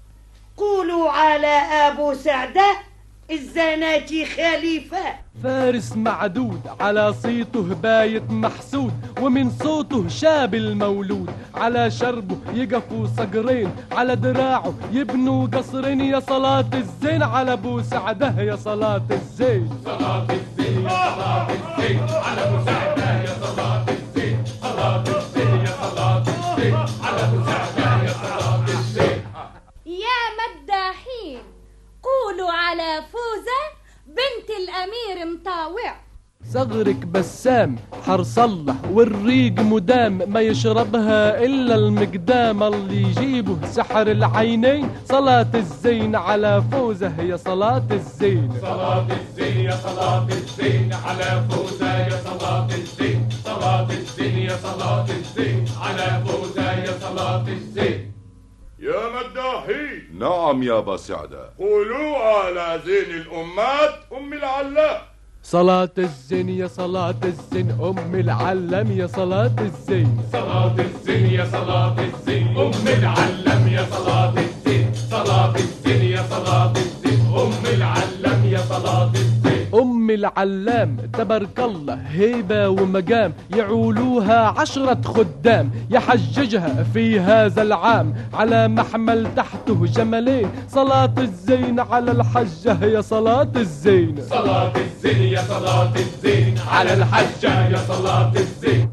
[SPEAKER 14] بوسعدة الزناتي خليفة.
[SPEAKER 18] فارس معدود على صيته بايت محسود، ومن صوته شاب المولود. على شربه يقفوا صقرين، على دراعه يبنوا قصرين. يا صلاة الزين على بوسعده، يا صلاة الزين.
[SPEAKER 17] صلاة الزين يا صلاة الزين على بوسعده، يا صلاة الزين. صلاة الزين يا صلاة الزين على بوسعده، يا صلاة الزين.
[SPEAKER 15] يا مداحين قولوا على فوزة بنت الأمير مطاوع.
[SPEAKER 18] صغرك بسام حرص الله والريق مدام، ما يشربها إلا المقدام. اللي يجيبه سحر العينين، صلاة الزين على فوزة، يا صلاة الزين.
[SPEAKER 17] صلاة الزين يا صلاة الزين على فوزة، يا صلاة الزين. صلاة الزين يا صلاة الزين على فوزة، يا صلاة الزين.
[SPEAKER 21] يا مداحين. نعم يا باسعدة.
[SPEAKER 12] قولوا على زين الأمات أم العلام.
[SPEAKER 18] صلاة الزين يا صلاة الزين أم العلم، يا صلاة الزين.
[SPEAKER 17] صلاة الزين يا صلاة الزين أم العلم، يا صلاة الزين. صلاة الزين يا صلاة الزين أم العلم، يا صلاة الزين.
[SPEAKER 18] أم العلام تبارك الله هيبة ومقام، يعولوها 10 خدام. يحججها في هذا العام على محمل تحته جملين. صلاة الزين على الحجة، يا صلاة الزين.
[SPEAKER 17] صلاة الزين يا صلاة الزين على الحجة، يا صلاة الزين.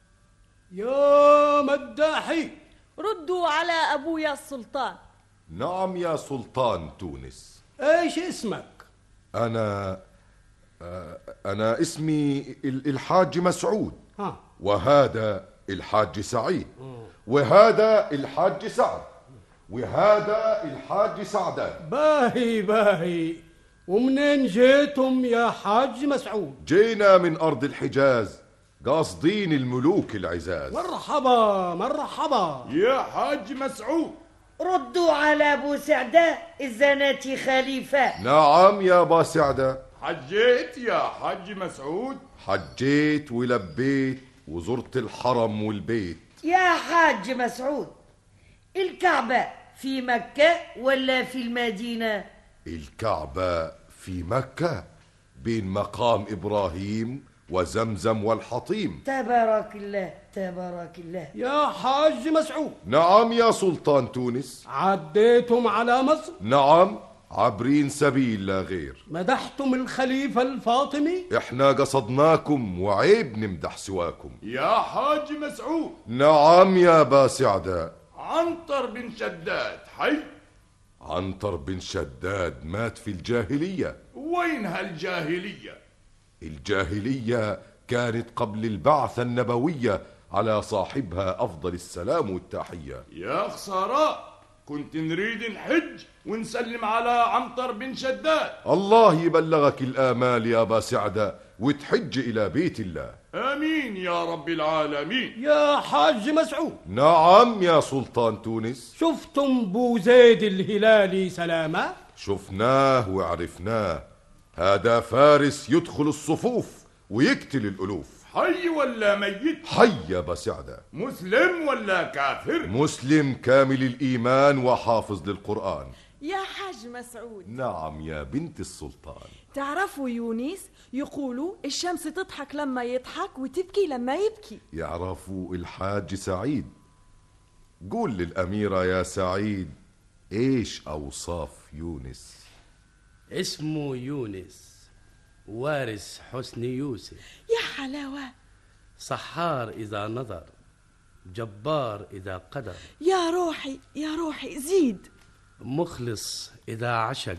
[SPEAKER 20] يا مداحي
[SPEAKER 14] ردوا على أبويا السلطان.
[SPEAKER 21] نعم يا سلطان تونس.
[SPEAKER 20] ايش اسمك؟
[SPEAKER 21] أنا اسمي الحاج مسعود. وهذا الحاج سعيد. وهذا الحاج سعد. وهذا الحاج سعدان.
[SPEAKER 20] باهي باهي. ومنين جيتم يا حاج مسعود؟
[SPEAKER 21] جينا من أرض الحجاز، قاصدين الملوك العزاز.
[SPEAKER 20] مرحبا مرحبا
[SPEAKER 12] يا حاج مسعود.
[SPEAKER 14] ردوا على بوسعدة الزناتي خليفة.
[SPEAKER 21] نعم يا باسعدة.
[SPEAKER 12] حجيت يا حاج مسعود؟
[SPEAKER 21] حجيت ولبيت وزرت الحرم والبيت.
[SPEAKER 14] يا حاج مسعود، الكعبة في مكة ولا في المدينة؟
[SPEAKER 21] الكعبة في مكة بين مقام إبراهيم وزمزم والحطيم.
[SPEAKER 14] تبارك الله تبارك الله.
[SPEAKER 20] يا حاج مسعود.
[SPEAKER 21] نعم يا سلطان تونس.
[SPEAKER 20] عديتم على مصر؟
[SPEAKER 21] نعم، عابرين سبيل لا غير.
[SPEAKER 20] مدحتم الخليفة الفاطمي؟
[SPEAKER 21] احنا قصدناكم وعيب نمدح سواكم.
[SPEAKER 12] يا حاج مسعود.
[SPEAKER 21] نعم يا باسعدة.
[SPEAKER 12] عنتر بن شداد حي؟
[SPEAKER 21] عنتر بن شداد مات في الجاهلية.
[SPEAKER 12] وين هالجاهلية؟
[SPEAKER 21] الجاهلية كانت قبل البعثة النبوية، على صاحبها أفضل السلام والتحية.
[SPEAKER 12] يا خسارة، كنت نريد نحج ونسلم على عنتر بن شداد.
[SPEAKER 21] الله يبلغك الآمال يا باسعدة وتحج إلى بيت الله.
[SPEAKER 12] آمين يا رب العالمين.
[SPEAKER 20] يا حاج مسعود.
[SPEAKER 21] نعم يا سلطان تونس.
[SPEAKER 20] شفتم بو زيد الهلالي سلامة؟
[SPEAKER 21] شفناه وعرفناه، هذا فارس يدخل الصفوف ويقتل الألوف.
[SPEAKER 12] حي ولا ميت؟
[SPEAKER 21] حي يا باسعدة.
[SPEAKER 12] مسلم ولا كافر؟
[SPEAKER 21] مسلم كامل الإيمان وحافظ للقرآن.
[SPEAKER 14] يا حاج مسعود.
[SPEAKER 21] نعم يا بنت السلطان.
[SPEAKER 14] تعرفوا يونس يقولوا الشمس تضحك لما يضحك وتبكي لما يبكي.
[SPEAKER 21] يعرفوا الحاج سعيد. قول للأميرة يا سعيد إيش أوصاف يونس؟
[SPEAKER 22] اسمه يونس، وارث حسن يوسف.
[SPEAKER 14] يا حلاوة.
[SPEAKER 22] سحار إذا نظر، جبار إذا قدر.
[SPEAKER 14] يا روحي يا روحي زيد.
[SPEAKER 22] مخلص إذا عشق،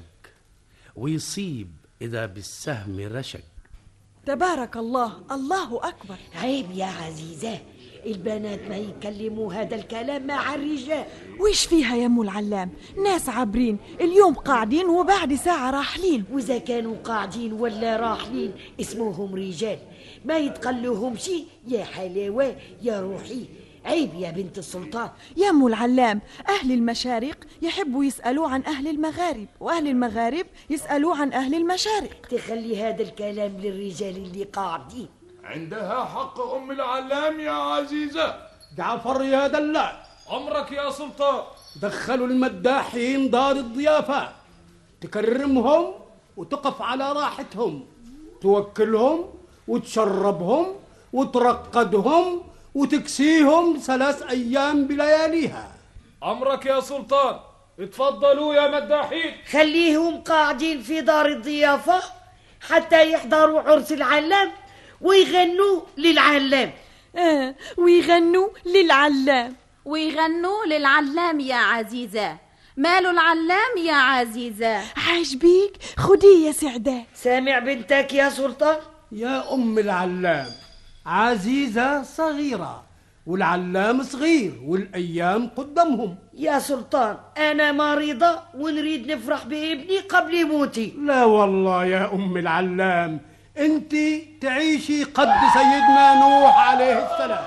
[SPEAKER 22] ويصيب إذا بالسهم رشق.
[SPEAKER 14] تبارك الله، الله أكبر.
[SPEAKER 19] عيب يا عزيزة، البنات ما يكلموا هذا الكلام مع الرجال.
[SPEAKER 14] ويش فيها يا ام العلام؟ ناس عابرين اليوم قاعدين وبعد ساعة راحلين.
[SPEAKER 19] وإذا كانوا قاعدين ولا راحلين اسمهم رجال، ما يتقلوهم شي. يا حلاوة يا روحي، عيب يا بنت السلطان.
[SPEAKER 14] يا ام العلام، أهل المشارق يحبوا يسألوا عن أهل المغارب، وأهل المغارب يسألوا عن أهل المشارق.
[SPEAKER 19] تخلي هذا الكلام للرجال اللي قاعدين.
[SPEAKER 12] عندها حق أم العلام يا عزيزة.
[SPEAKER 20] جعفر يا دلال.
[SPEAKER 12] أمرك يا سلطان.
[SPEAKER 20] دخلوا المداحين دار الضيافة. تكرمهم وتقف على راحتهم، توكلهم وتشربهم وترقدهم وتكسيهم 3 أيام بلياليها.
[SPEAKER 12] أمرك يا سلطان. اتفضلوا يا مداحين.
[SPEAKER 19] خليهم قاعدين في دار الضيافة حتى يحضروا عرس العلام ويغنوا للعلام.
[SPEAKER 15] ويغنوا للعلام. ويغنوا للعلام يا عزيزة. ماله العلام يا عزيزة؟
[SPEAKER 14] عاجبيك؟ خديه يا سعداء.
[SPEAKER 19] سامع بنتك يا سلطان؟
[SPEAKER 20] يا أم العلام، عزيزة صغيرة والعلام صغير والأيام قدامهم.
[SPEAKER 19] يا سلطان أنا مريضة ونريد نفرح بابني قبل يموتي.
[SPEAKER 20] لا والله يا أم العلام، أنت تعيشي قد سيدنا نوح عليه السلام.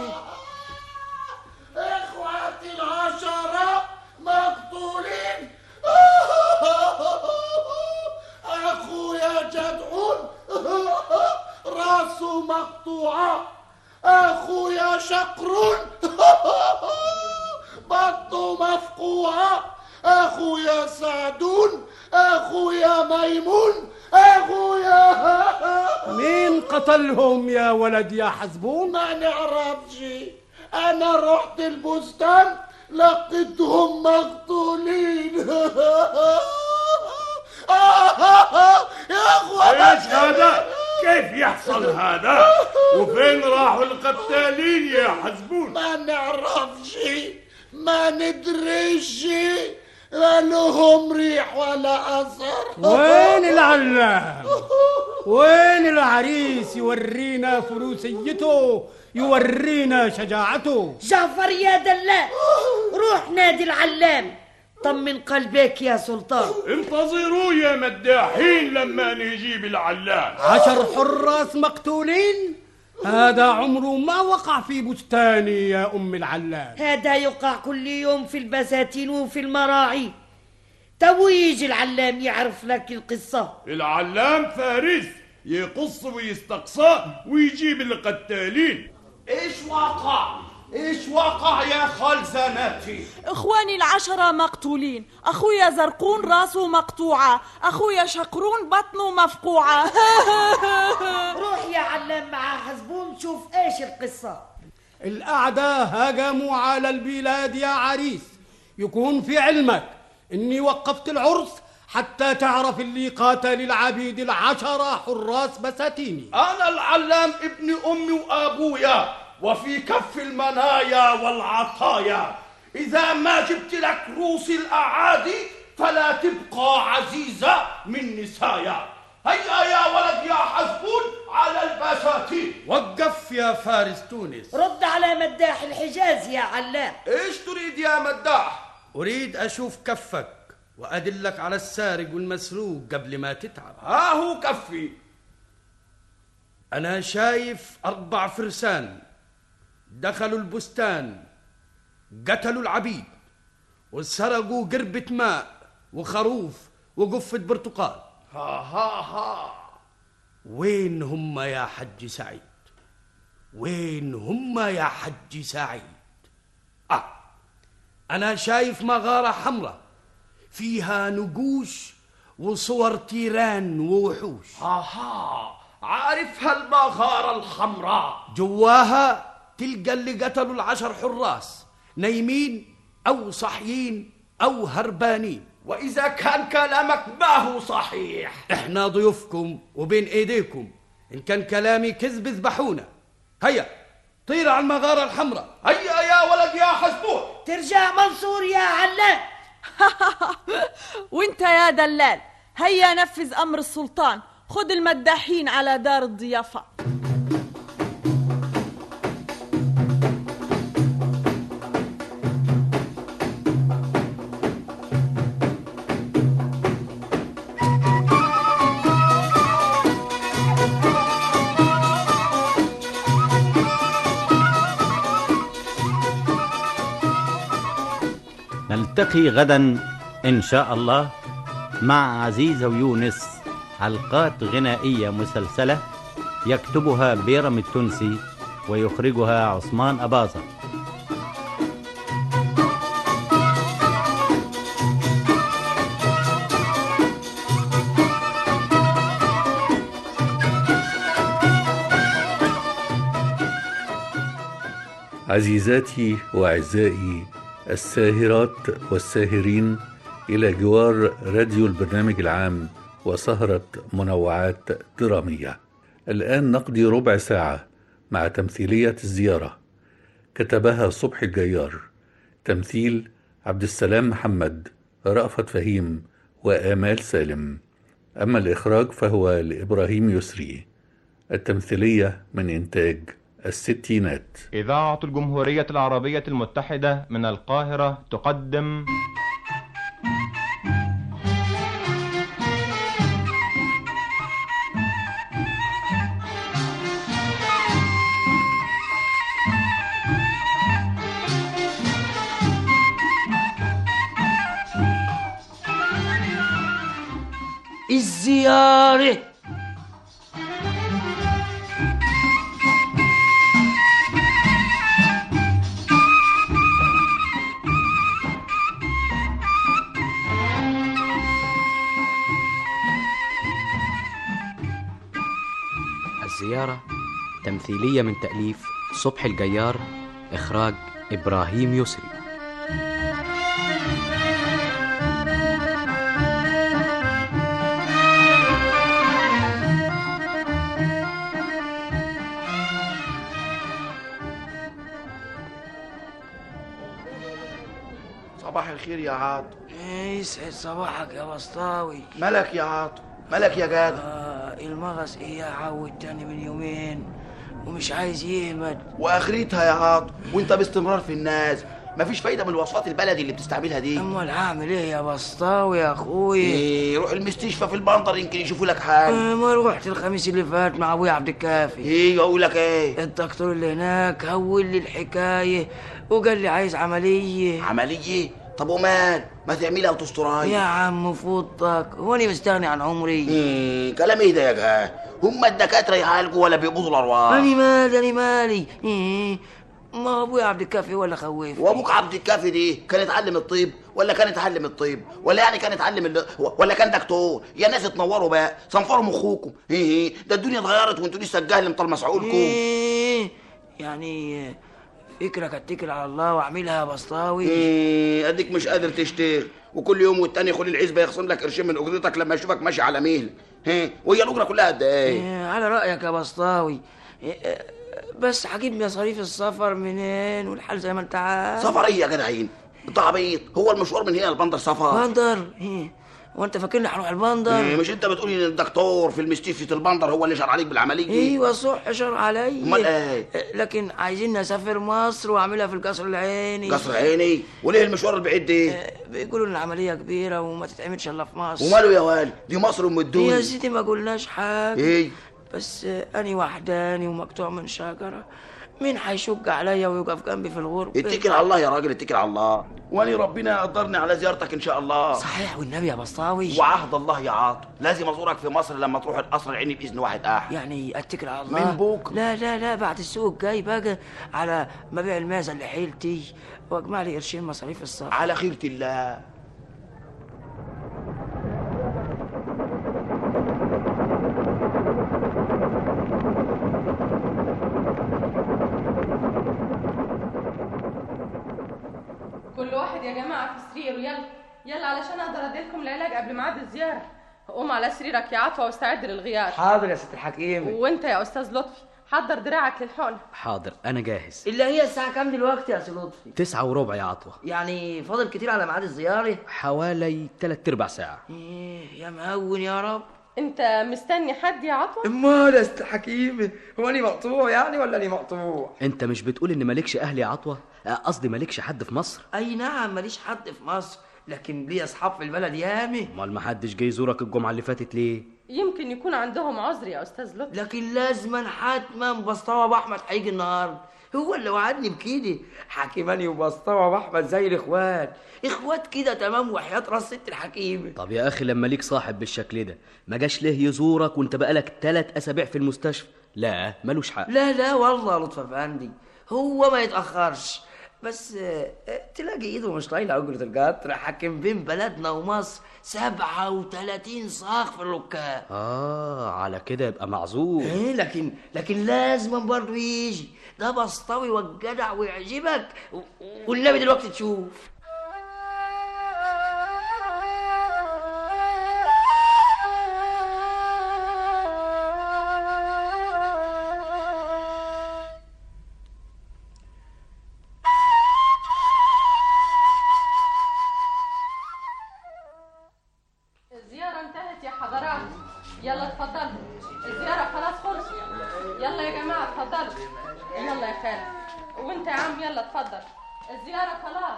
[SPEAKER 17] إخواتي ال10 مقتولين. أخويا جدعون راسه مقطوعة. أخويا شقرون بطنه مفقوعة. أخويا سعدون. أخويا ميمون. أخويا
[SPEAKER 20] مين قتلهم يا ولد يا حزبون؟
[SPEAKER 17] ما نعرفش. أنا رحت البستان لقيتهم مقتولين. يا أخوة
[SPEAKER 12] ايش هذا؟ كيف يحصل هذا؟ وفين راحوا القتالين يا حزبون؟
[SPEAKER 17] ما نعرفش، ما ندريش، لا لهم ريح ولا أثر.
[SPEAKER 20] وين العلام؟ وين العريس يورينا فروسيته، يورينا شجاعته؟
[SPEAKER 19] جعفر يا دلال، روح نادي العلام. طمن قلبك يا سلطان.
[SPEAKER 12] انتظروا يا مداحين لما نجيب العلام.
[SPEAKER 20] 10 حراس مقتولين؟ هذا عمره ما وقع في بستاني يا أم العلام.
[SPEAKER 19] هذا يقع كل يوم في البساتين وفي المراعي. تو يجي العلام يعرف لك القصة.
[SPEAKER 12] العلام فارس يقص ويستقصى ويجيب القتالين.
[SPEAKER 10] ايش وقع؟ ايش وقع يا خالزاناتي؟
[SPEAKER 14] اخواني ال10 مقتولين. اخويا زرقون راسه مقطوعة. اخويا شقرون بطنه مفقوعة.
[SPEAKER 19] روح يا علام مع حزبون شوف ايش القصة.
[SPEAKER 20] الأعداء هجموا على البلاد يا عريس. يكون في علمك اني وقفت العرس حتى تعرف اللي قاتل العبيد ال10 حراس بساتيني.
[SPEAKER 10] انا العلام ابن امي وابويا، وفي كف المنايا والعطايا. إذا ما جبت لك روس الأعادي فلا تبقى عزيزة من نسايا. هيا يا ولد يا حزبون على البساتين.
[SPEAKER 22] وقف يا فارس تونس.
[SPEAKER 19] رد على مداح الحجاز يا علام.
[SPEAKER 10] ايش تريد يا مداح؟
[SPEAKER 22] أريد أشوف كفك وأدلك على السارق والمسروق قبل ما تتعب.
[SPEAKER 10] ها هو كفي.
[SPEAKER 22] أنا شايف 4 فرسان دخلوا البستان، قتلوا العبيد وسرقوا قربة ماء وخروف وقفة برتقال.
[SPEAKER 10] ها
[SPEAKER 22] وين هم يا حج سعيد؟ وين هم يا حج سعيد؟ أنا شايف مغارة حمراء فيها نقوش وصور تيران ووحوش.
[SPEAKER 10] عارفها المغارة الحمراء.
[SPEAKER 22] جواها تلقى اللي قتلوا ال10 حراس نايمين أو صحيين أو هربانين.
[SPEAKER 10] وإذا كان كلامك ما هو صحيح
[SPEAKER 22] إحنا ضيوفكم وبين إيديكم. إن كان كلامي كذب اذبحونا. هيا طير على المغارة الحمراء.
[SPEAKER 10] هيا يا ولد يا حزبون.
[SPEAKER 19] ترجع منصور يا علام.
[SPEAKER 14] وانت يا دلال هيا نفذ أمر السلطان. خد المداحين على دار الضيافة.
[SPEAKER 16] نلتقي غدا إن شاء الله مع عزيزة ويونس، حلقات غنائية مسلسلة يكتبها بيرم التونسي ويخرجها عثمان أباظة.
[SPEAKER 2] عزيزاتي وأعزائي الساهرات والساهرين إلى جوار راديو البرنامج العام وسهرة منوعات درامية. الآن نقضي ربع ساعة مع تمثيلية الزيارة، كتبها صبحي الجيار، تمثيل عبد السلام محمد، رأفت فهيم وآمال سالم. أما الإخراج فهو لإبراهيم يسري. التمثيلية من إنتاج الستينات.
[SPEAKER 9] إذاعة الجمهورية العربية المتحدة من القاهرة تقدم
[SPEAKER 19] الزيارة.
[SPEAKER 11] الزيارة تمثيلية من تأليف صبحي الجيار، إخراج إبراهيم يسري.
[SPEAKER 23] صباح الخير يا عاطف.
[SPEAKER 19] يسعد صباحك يا بسطاوي.
[SPEAKER 23] ملك يا عاطف، ملك يا جدع.
[SPEAKER 19] المغص ايه عودتني من يومين ومش عايز يهمد.
[SPEAKER 23] واخرتها يا عاطف وانت باستمرار في الناس، مفيش فايده من الوصفات البلدي اللي بتستعملها دي.
[SPEAKER 19] امال هعمل ايه يا بسطاوي يا اخويا؟
[SPEAKER 23] إيه، روح المستشفى في البندر يمكن يشوفوا لك حاجه.
[SPEAKER 19] ما روحت الخميس اللي فات مع ابويا عبد الكافي.
[SPEAKER 23] ايه اقول لك ايه؟
[SPEAKER 19] الدكتور اللي هناك هول لي الحكايه وقال لي عايز عمليه.
[SPEAKER 23] عمليه؟ طب ومال ما تعملها وتستراي
[SPEAKER 19] يا عم فوضك، هو انا مستغني عن عمري؟
[SPEAKER 23] كلام ايه ده يا جماعه؟ هم الدكاتره يعالجوا ولا بيقبضوا الارواح؟
[SPEAKER 19] انا مالي ما ابويا عبد الكافي ولا خوفني.
[SPEAKER 23] وابوك عبد الكافي دي كان يتعلم الطب ولا كان يتعلم الطب ولا يعني كان يتعلم ولا كان دكتور؟ يا ناس اتنوروا بقى، صنفروا مخوكم. ده الدنيا اتغيرت وانتوا لسه الجهل مطلمس عقولكم.
[SPEAKER 19] يعني فكرك اتكل على الله واعملها يا بسطاوي.
[SPEAKER 23] اديك مش قادر تشتغل وكل يوم والتاني خلي العزبه يخصم لك قرشين من اجرتك لما يشوفك ماشي على مهل. وهي الاجره كلها قد ايه؟
[SPEAKER 19] على رايك يا بسطاوي، بس هجيب مصاريف السفر منين والحال زي ما انت عارف.
[SPEAKER 23] سفر ايه يا جدعين؟ انت عبيط؟ هو المشوار من هنا للبندر سفر؟
[SPEAKER 19] بندر؟ وانت فاكرني هروح البندر؟
[SPEAKER 23] مش انت بتقول ان الدكتور في المستشفى البندر هو اللي شرع عليك بالعمليه دي؟
[SPEAKER 19] ايوه صح شرع عليا.
[SPEAKER 23] امال ايه؟
[SPEAKER 19] لكن عايزين اسافر مصر واعملها في القصر العيني.
[SPEAKER 23] قصر عيني؟ وليه المشوار البعيد دي؟
[SPEAKER 19] بيقولوا ان العمليه كبيره وما تتعملش الا في مصر.
[SPEAKER 23] وماله يا والد؟ دي مصر ام الدنيا
[SPEAKER 19] يا سيدي ما قلناش حاجه.
[SPEAKER 23] ايه؟
[SPEAKER 19] بس اني وحداني ومقطوع من شجره، مين هيشج عليا ويقف جنبي في الغربه؟
[SPEAKER 23] اتكل على الله يا راجل، اتكل على الله، واني ربنا يقدرني على زيارتك ان شاء الله.
[SPEAKER 19] صحيح والنبي يا بسطاوي.
[SPEAKER 23] وعهد الله يا عاطف لازم ازورك في مصر لما تروح القصر العيني باذن واحد احد.
[SPEAKER 19] يعني اتكل على الله
[SPEAKER 23] من بكره؟
[SPEAKER 19] لا بعد السوق الجاي بقى على مبيع المازه اللي حيلتي واجمع لي قرشين مصاريف السفر.
[SPEAKER 23] على خيرة الله.
[SPEAKER 24] كل واحد يا جماعه في سريره، يلا علشان اقدر اديلكم العلاج قبل ميعاد الزياره. قوم على سريرك يا عطوه واستعد للغيار.
[SPEAKER 19] حاضر يا ست الحكيم.
[SPEAKER 24] وانت يا استاذ لطفي حضر دراعك للحقنه.
[SPEAKER 11] حاضر أنا جاهز.
[SPEAKER 19] اللي هي الساعه كام دلوقتي يا سي لطفي؟
[SPEAKER 11] 9:15 يا عطوة.
[SPEAKER 19] يعني فاضل كتير على ميعاد الزياره؟
[SPEAKER 11] حوالي 3/4 ساعة.
[SPEAKER 19] يا مهون يا رب.
[SPEAKER 24] انت مستني حد يا عطوه؟
[SPEAKER 19] امال يا ست الحكيم، هو اني مقطوع يعني ولا اني مقطوع؟
[SPEAKER 11] انت مش بتقول ان مالكش اهل يا عطوة؟ قصدي مالكش حد في مصر.
[SPEAKER 19] اي نعم ماليش حد في مصر، لكن لي اصحاب في البلد يامي.
[SPEAKER 11] امال ما حدش جاي يزورك الجمعة اللي فاتت ليه؟
[SPEAKER 24] يمكن يكون عندهم عذر يا استاذ لطفي.
[SPEAKER 19] لكن لازما حتما بسطوة باحمد هيجي النهارده، هو اللي وعدني بكده. حكيماني وبسطوة باحمد زي الاخوات، اخوات كده تمام وحياة راس ست الحكيمه.
[SPEAKER 11] طب يا اخي لما ليك صاحب بالشكل ده ما جاش ليه يزورك وانت بقالك 3 أسابيع في المستشفى؟ لا ملوش حق.
[SPEAKER 19] لا والله يا لطفي افندي هو ما يتاخرش، بس تلاقي ايده مش طايله اجره القطر. حاكم بين بلدنا ومصر 37 صاغ في الركاب.
[SPEAKER 11] على كده يبقى معذور.
[SPEAKER 19] لكن لازم برضه يجي، ده بسطوي والجدع ويعجبك، والنبي دلوقتي تشوف.
[SPEAKER 24] الزيارة انتهت يا حضرات، يلا اتفضلوا. الزيارة خلاص خلصت، يلا يا جماعة اتفضلوا. يلا يا خالد، وانت يا عم يلا اتفضل، الزيارة خلاص.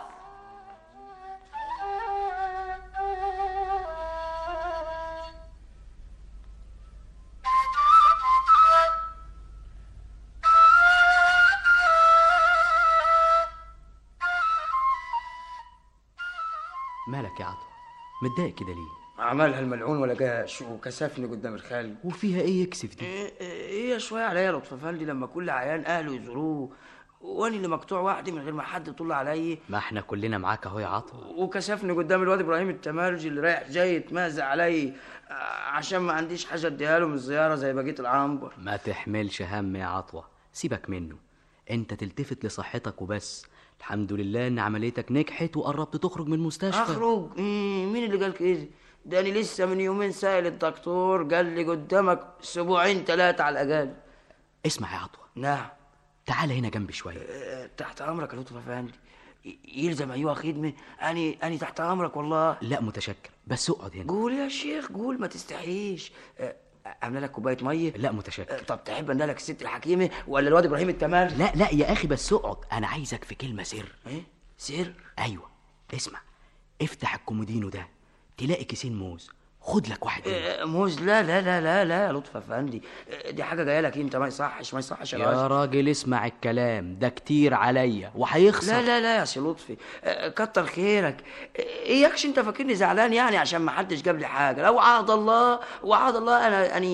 [SPEAKER 11] مالك يا عطا؟ متضايق كده ليه؟
[SPEAKER 19] عملها الملعون ولا جاش وكسفني قدام الخال.
[SPEAKER 11] وفيها ايه يكسف دي؟
[SPEAKER 19] هي شويه عليا لطف افندي لما كل عيان اهله يزوروه، وانا اللي مقطوع وحدي من غير ما حد يطل عليا.
[SPEAKER 11] ما احنا كلنا معاك اهو يا عطا.
[SPEAKER 19] وكسفني قدام الواد ابراهيم التمارجي اللي رايح جاي يتمازق عليا عشان ما عنديش حاجه اديها له من الزياره زي بقيه العنبر.
[SPEAKER 11] ما تحملش هم يا عطوة، سيبك منه، انت تلتفت لصحتك وبس. الحمد لله ان عمليتك نجحت وقربت تخرج من المستشفى.
[SPEAKER 19] اخرج؟ مين اللي قال كده؟ ده انا لسه من يومين سائل الدكتور، قال لي قدامك 2 3 على الاقل.
[SPEAKER 11] اسمع يا عطوة.
[SPEAKER 19] نعم.
[SPEAKER 11] تعال هنا جنبي شويه.
[SPEAKER 19] تحت امرك يا لطف افندي. يلزم ايوه خدمه؟ اني تحت امرك والله.
[SPEAKER 11] لا متشكر، بس اقعد هنا.
[SPEAKER 19] قول يا شيخ قول، ما تستحيش. املى لك كوبايه ميه؟
[SPEAKER 11] لا متشكر.
[SPEAKER 19] طب تحب املى لك الست الحكيمه ولا الواد ابراهيم التمال؟
[SPEAKER 11] لا لا يا اخي بس اقعد، انا عايزك في كلمه سر.
[SPEAKER 19] ايه سر؟
[SPEAKER 11] ايوه اسمع، افتح الكومودينو ده تلاقي كيسين موز، خد لك واحد
[SPEAKER 19] موز؟ لا لا لا لا لا يا لطف افندي، دي حاجه جايه لك انت، ما يصحش ما يصحش
[SPEAKER 11] يا راجل. اسمع الكلام ده كتير عليا وهيخسر.
[SPEAKER 19] لا لا لا يا سي لطفي، كتر خيرك. اياكش انت فاكرني زعلان يعني عشان ما حدش جاب لي حاجه. لو وعد الله وعد الله.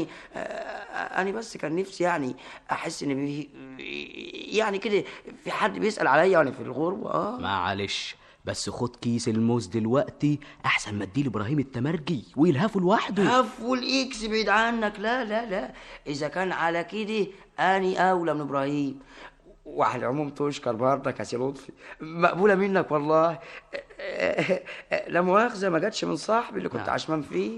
[SPEAKER 19] انا بس كان نفسي يعني احس ان يعني كده في حد بيسال عليا وانا في الغربه.
[SPEAKER 11] معلش بس خد كيس الموز دلوقتي احسن ما اديله ابراهيم التمرجي ويلهفه لوحده.
[SPEAKER 19] هفوا الاكس بعيد عنك. لا لا لا، اذا كان على كده اني اولى من ابراهيم. وعلى العموم تشكر برضك يا سي لطفي، مقبوله منك والله. لا مؤاخذه ما جاتش من صاحبي اللي كنت عشمان فيه.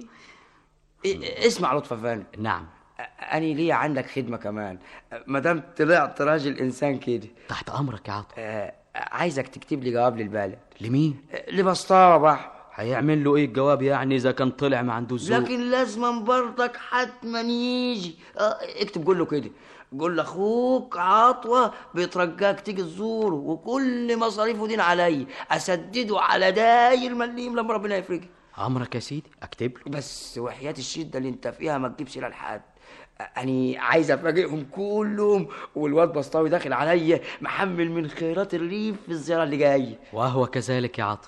[SPEAKER 19] اسمع لطف افندي.
[SPEAKER 11] نعم.
[SPEAKER 19] اني ليا عندك خدمه كمان، ما دام طلعت راجل انسان كده.
[SPEAKER 11] تحت امرك يا عطا.
[SPEAKER 19] عايزك تكتب لي جواب للبلد.
[SPEAKER 11] لمين؟
[SPEAKER 19] لبسطابة.
[SPEAKER 11] هيعمل له ايه الجواب يعني اذا كان طلع ما عندوش ذوق؟
[SPEAKER 19] لكن لازما برضك حتما يجي. اكتب قول له كده، قول لاخوك عطوة بيترجاك تيجي تزوره، وكل مصاريفه دين عليا اسدده على داير مليم لما ربنا يفرجك.
[SPEAKER 11] امرك يا سيدي، اكتب له.
[SPEAKER 19] بس وحياة الشده اللي انت فيها ما تجيبش لها لحد. أنا عايز أفاجئهم كلهم، والواد بسطاوي داخل عليا محمل من خيرات الريف في الزيارة اللي جاية.
[SPEAKER 11] وهو كذلك يا عطا.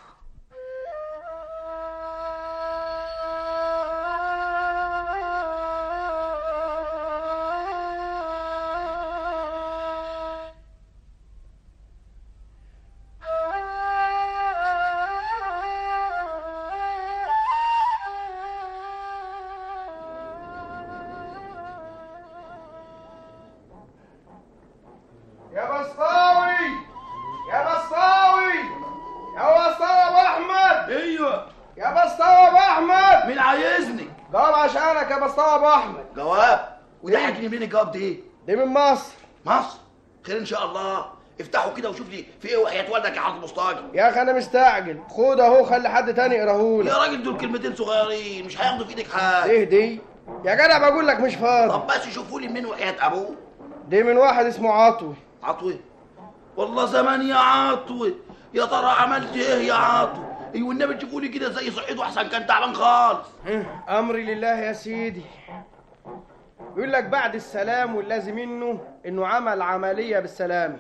[SPEAKER 23] منين الجواب دي؟
[SPEAKER 20] دي من مصر.
[SPEAKER 23] مصر؟ خير ان شاء الله. افتحوا كده وشوف لي في ايه وحياة والدك يا حاج مصطفى.
[SPEAKER 20] يا اخي انا مستعجل، خد اهو خلي حد تاني يقراهولك.
[SPEAKER 23] يا راجل دول كلمتين صغيرين مش هياخدوا في ايدك حاجه.
[SPEAKER 20] ايه دي؟ يا جدع بقول لك مش فاضي.
[SPEAKER 23] طب بس شوفوا لي منين وحياة ابوه.
[SPEAKER 20] دي من واحد اسمه عطوة.
[SPEAKER 23] عطوة؟ والله زمان يا عطوة. يا ترى عملت ايه يا عطوة؟ ايوه النبي تشوفوا لي كده زي صحته احسن، كان تعبان خالص.
[SPEAKER 20] امري لله يا سيدي. يقول لك بعد السلام واللازم انه عمل عمليه بالسلامه،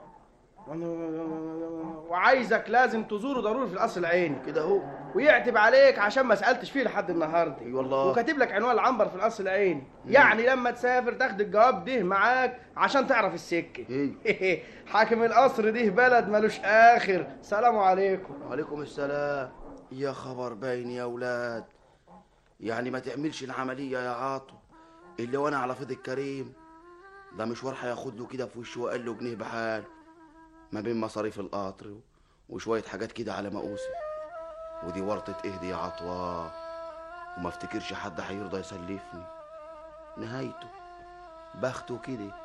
[SPEAKER 20] وعايزك لازم تزوره ضروري في القصر العيني
[SPEAKER 23] كده اهو،
[SPEAKER 20] ويعتب عليك عشان ما سالتش فيه لحد النهارده.
[SPEAKER 23] اي والله.
[SPEAKER 20] وكاتب لك عنوان العنبر في القصر العيني، يعني لما تسافر تاخد الجواب ده معاك عشان تعرف السكه. حاكم القصر ده بلد ملوش اخر. سلام عليكم.
[SPEAKER 23] وعليكم السلام. يا خبر باين يا اولاد، يعني ما تعملش العمليه يا عاطو اللي وانا على فضل الكريم. ده مشوار هياخد له كده في وشه وقال له جنيه بحال، ما بين مصاريف القطر وشويه حاجات كده على مقوسي. ودي ورطه ايه دي يا عطوة؟ وما افتكرش حد هيرضى يسلفني. نهايته بخته كده.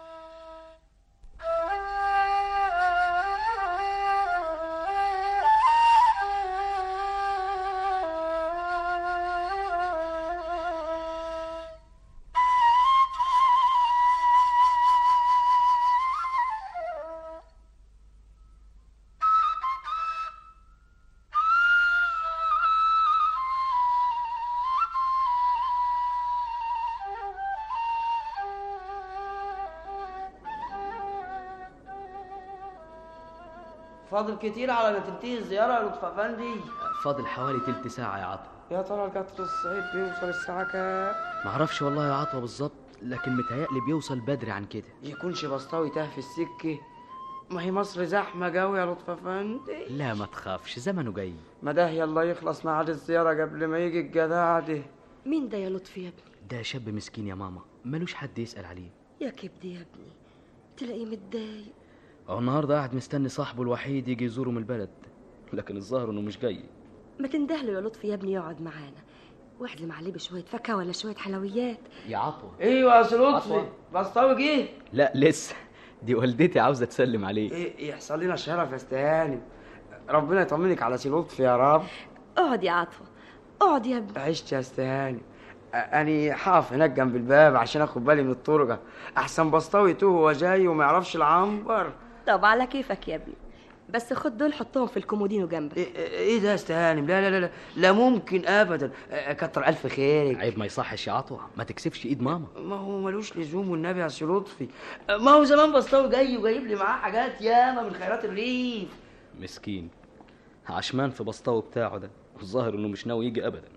[SPEAKER 19] فاضل كتير على ما تنتهي الزيارة يا لطفي افندي.
[SPEAKER 11] فاضل حوالي تلت ساعة يا عطوة.
[SPEAKER 19] يا ترى القطر الصعيد بيوصل الساعة كام؟
[SPEAKER 11] معرفش والله يا عطوة بالظبط، لكن متهيألي بيوصل بدري عن كده.
[SPEAKER 19] يكونش بسطاوي تاه في السكة؟ ما هي مصر زحمة جوي يا لطفي افندي.
[SPEAKER 11] لا ما تخافش، زمنه جاي.
[SPEAKER 19] ما ده يلا يخلص ميعاد الزيارة قبل ما يجي الجدع ده.
[SPEAKER 4] مين ده يا لطفي يا ابني؟
[SPEAKER 11] ده شاب مسكين يا ماما، ملوش حد يسأل عليه.
[SPEAKER 4] يا كبدي يا ابني، تلاقيه متضايق.
[SPEAKER 11] هو النهارده قاعد مستني صاحبه الوحيد يجي يزوره من البلد، لكن الظاهر انه مش جاي.
[SPEAKER 4] ما تندهله يا لطفي يا ابني يقعد معانا، واحلم عليه بشويه فاكهه ولا شويه حلويات.
[SPEAKER 11] يا عطوة.
[SPEAKER 19] ايوه يا لطفي، بسطاوي جه؟
[SPEAKER 11] لا لسه، دي والدتي عاوزه تسلم عليه.
[SPEAKER 19] ايه يحصل لنا الشرف يا استهاني. ربنا يطمنك على سي لطفي يا رب.
[SPEAKER 4] اقعد يا عطوة، اقعد يا ابني.
[SPEAKER 19] عشت يا استهاني. أنا هقف هناك جنب الباب عشان اخد بالي من الطرقة، احسن بسطاوي يتوه وهو جاي وما يعرفش العنبر.
[SPEAKER 4] طب على كيفك يا ابني، بس خد دول حطهم في الكومودينو جنبك.
[SPEAKER 19] ايه ده يا استهاني؟ لا لا لا لا, لا ممكن ابدا. كتر الف خيرك.
[SPEAKER 11] عيب ما يصحش يا عطوة، ما تكسفش ايد ماما.
[SPEAKER 19] ما هو ملوش لزوم والنبي يا سي لطفي. ما هو زمان بسطاوي جاي وجايب لي معاه حاجات ياما من خيرات الريف.
[SPEAKER 11] مسكين عشمان في بسطاوي بتاعه ده، والظاهر انه مش ناوي يجي ابدا.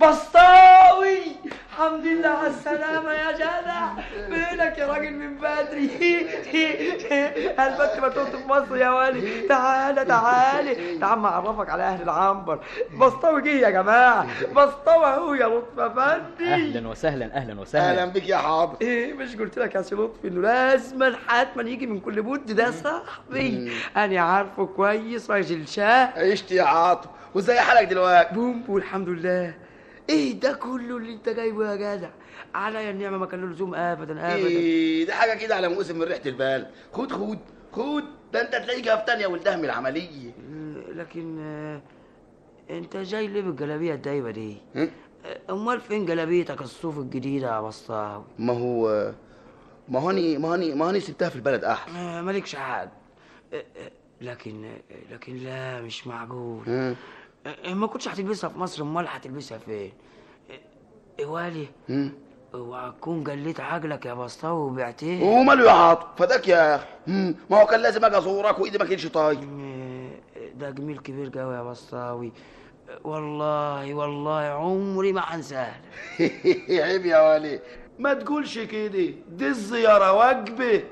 [SPEAKER 19] بسطاوي الحمد لله على السلامة يا جدع. فينك يا راجل من بدري؟ هالبت بتوت في مصر يا ولي. تعالى تعالى تعال اعرفك على اهل العنبر. بسطاوي جه يا جماعة، بسطاوي اهو يا لطفي افندي.
[SPEAKER 11] اهلا وسهلا اهلا وسهلا.
[SPEAKER 23] اهلا بك يا حاضر.
[SPEAKER 19] ايه مش قلت لك يا سي لطفي انه لازما حتما يجي من كل بود؟ ده صاحبي انا عارفه كويس، راجل شاه.
[SPEAKER 23] عشت يا عاطف. وازاي حالك دلوقتي؟
[SPEAKER 19] بوم والحمد لله. ايه ده كله اللي انت جايبه يا جدع؟ عليا النعمه ما كان له لزوم ابدا ابدا.
[SPEAKER 23] ايه ده حاجه كده على موسم من ريحه البال. خد خد خد، ده انت تلاقيك هفتان يا ولدها من العمليه.
[SPEAKER 19] لكن انت جاي ليه بالجلابيه الدايبه دي؟ امال فين جلابيتك الصوف الجديده يا بسطاوي؟
[SPEAKER 23] ما هاني سبتها في البلد احسن.
[SPEAKER 19] مالكش حد. لكن لا مش معقول. ما كنتش هتلبسها في مصر، امال هتلبسها فين؟ والي اوعى تكون جليت عجلك يا بسطاوي وبعتيه.
[SPEAKER 23] وماله يا عاطف؟ فداك يا اخي. ما هو كان لازم اجي ازورك وايدي ما كانش طايق.
[SPEAKER 19] ده جميل كبير قوي يا بسطاوي، والله عمري ما هنساه.
[SPEAKER 23] عيب يا والي، ما تقولش كده، دي الزياره واجبه.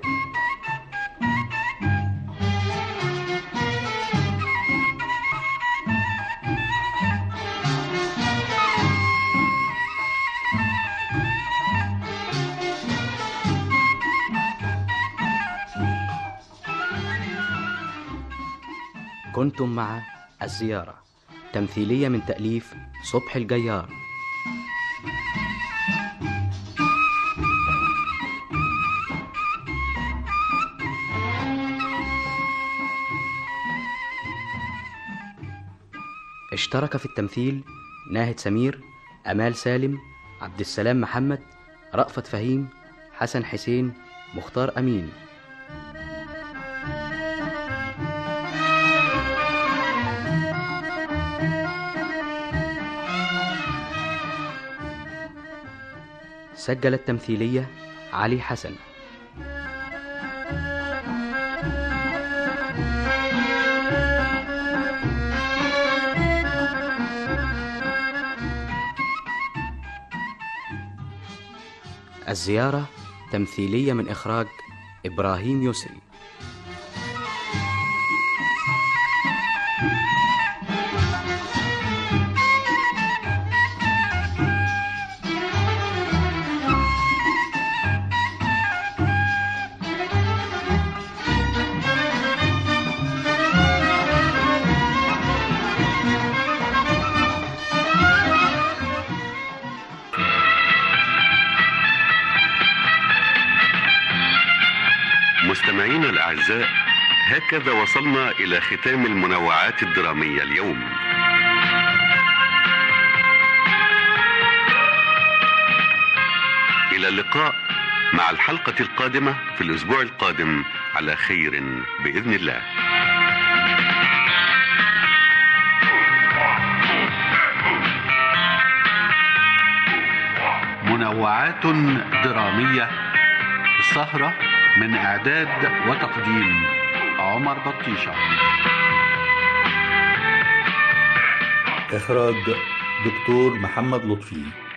[SPEAKER 11] كنتم مع الزيارة، تمثيلية من تأليف صبحي الجيار. اشترك في التمثيل ناهد سمير، أمال سالم، عبد السلام محمد، رأفت فهيم، حسن حسين، مختار أمين. سجل التمثيلية علي حسن. الزيارة تمثيلية من إخراج إبراهيم يسري.
[SPEAKER 1] الأعزاء، هكذا وصلنا إلى ختام المنوعات الدرامية اليوم. إلى اللقاء مع الحلقة القادمة في الأسبوع القادم على خير بإذن الله.
[SPEAKER 2] منوعات درامية، السهرة من إعداد وتقديم عمر بطيشة، إخراج دكتور محمد لطفي.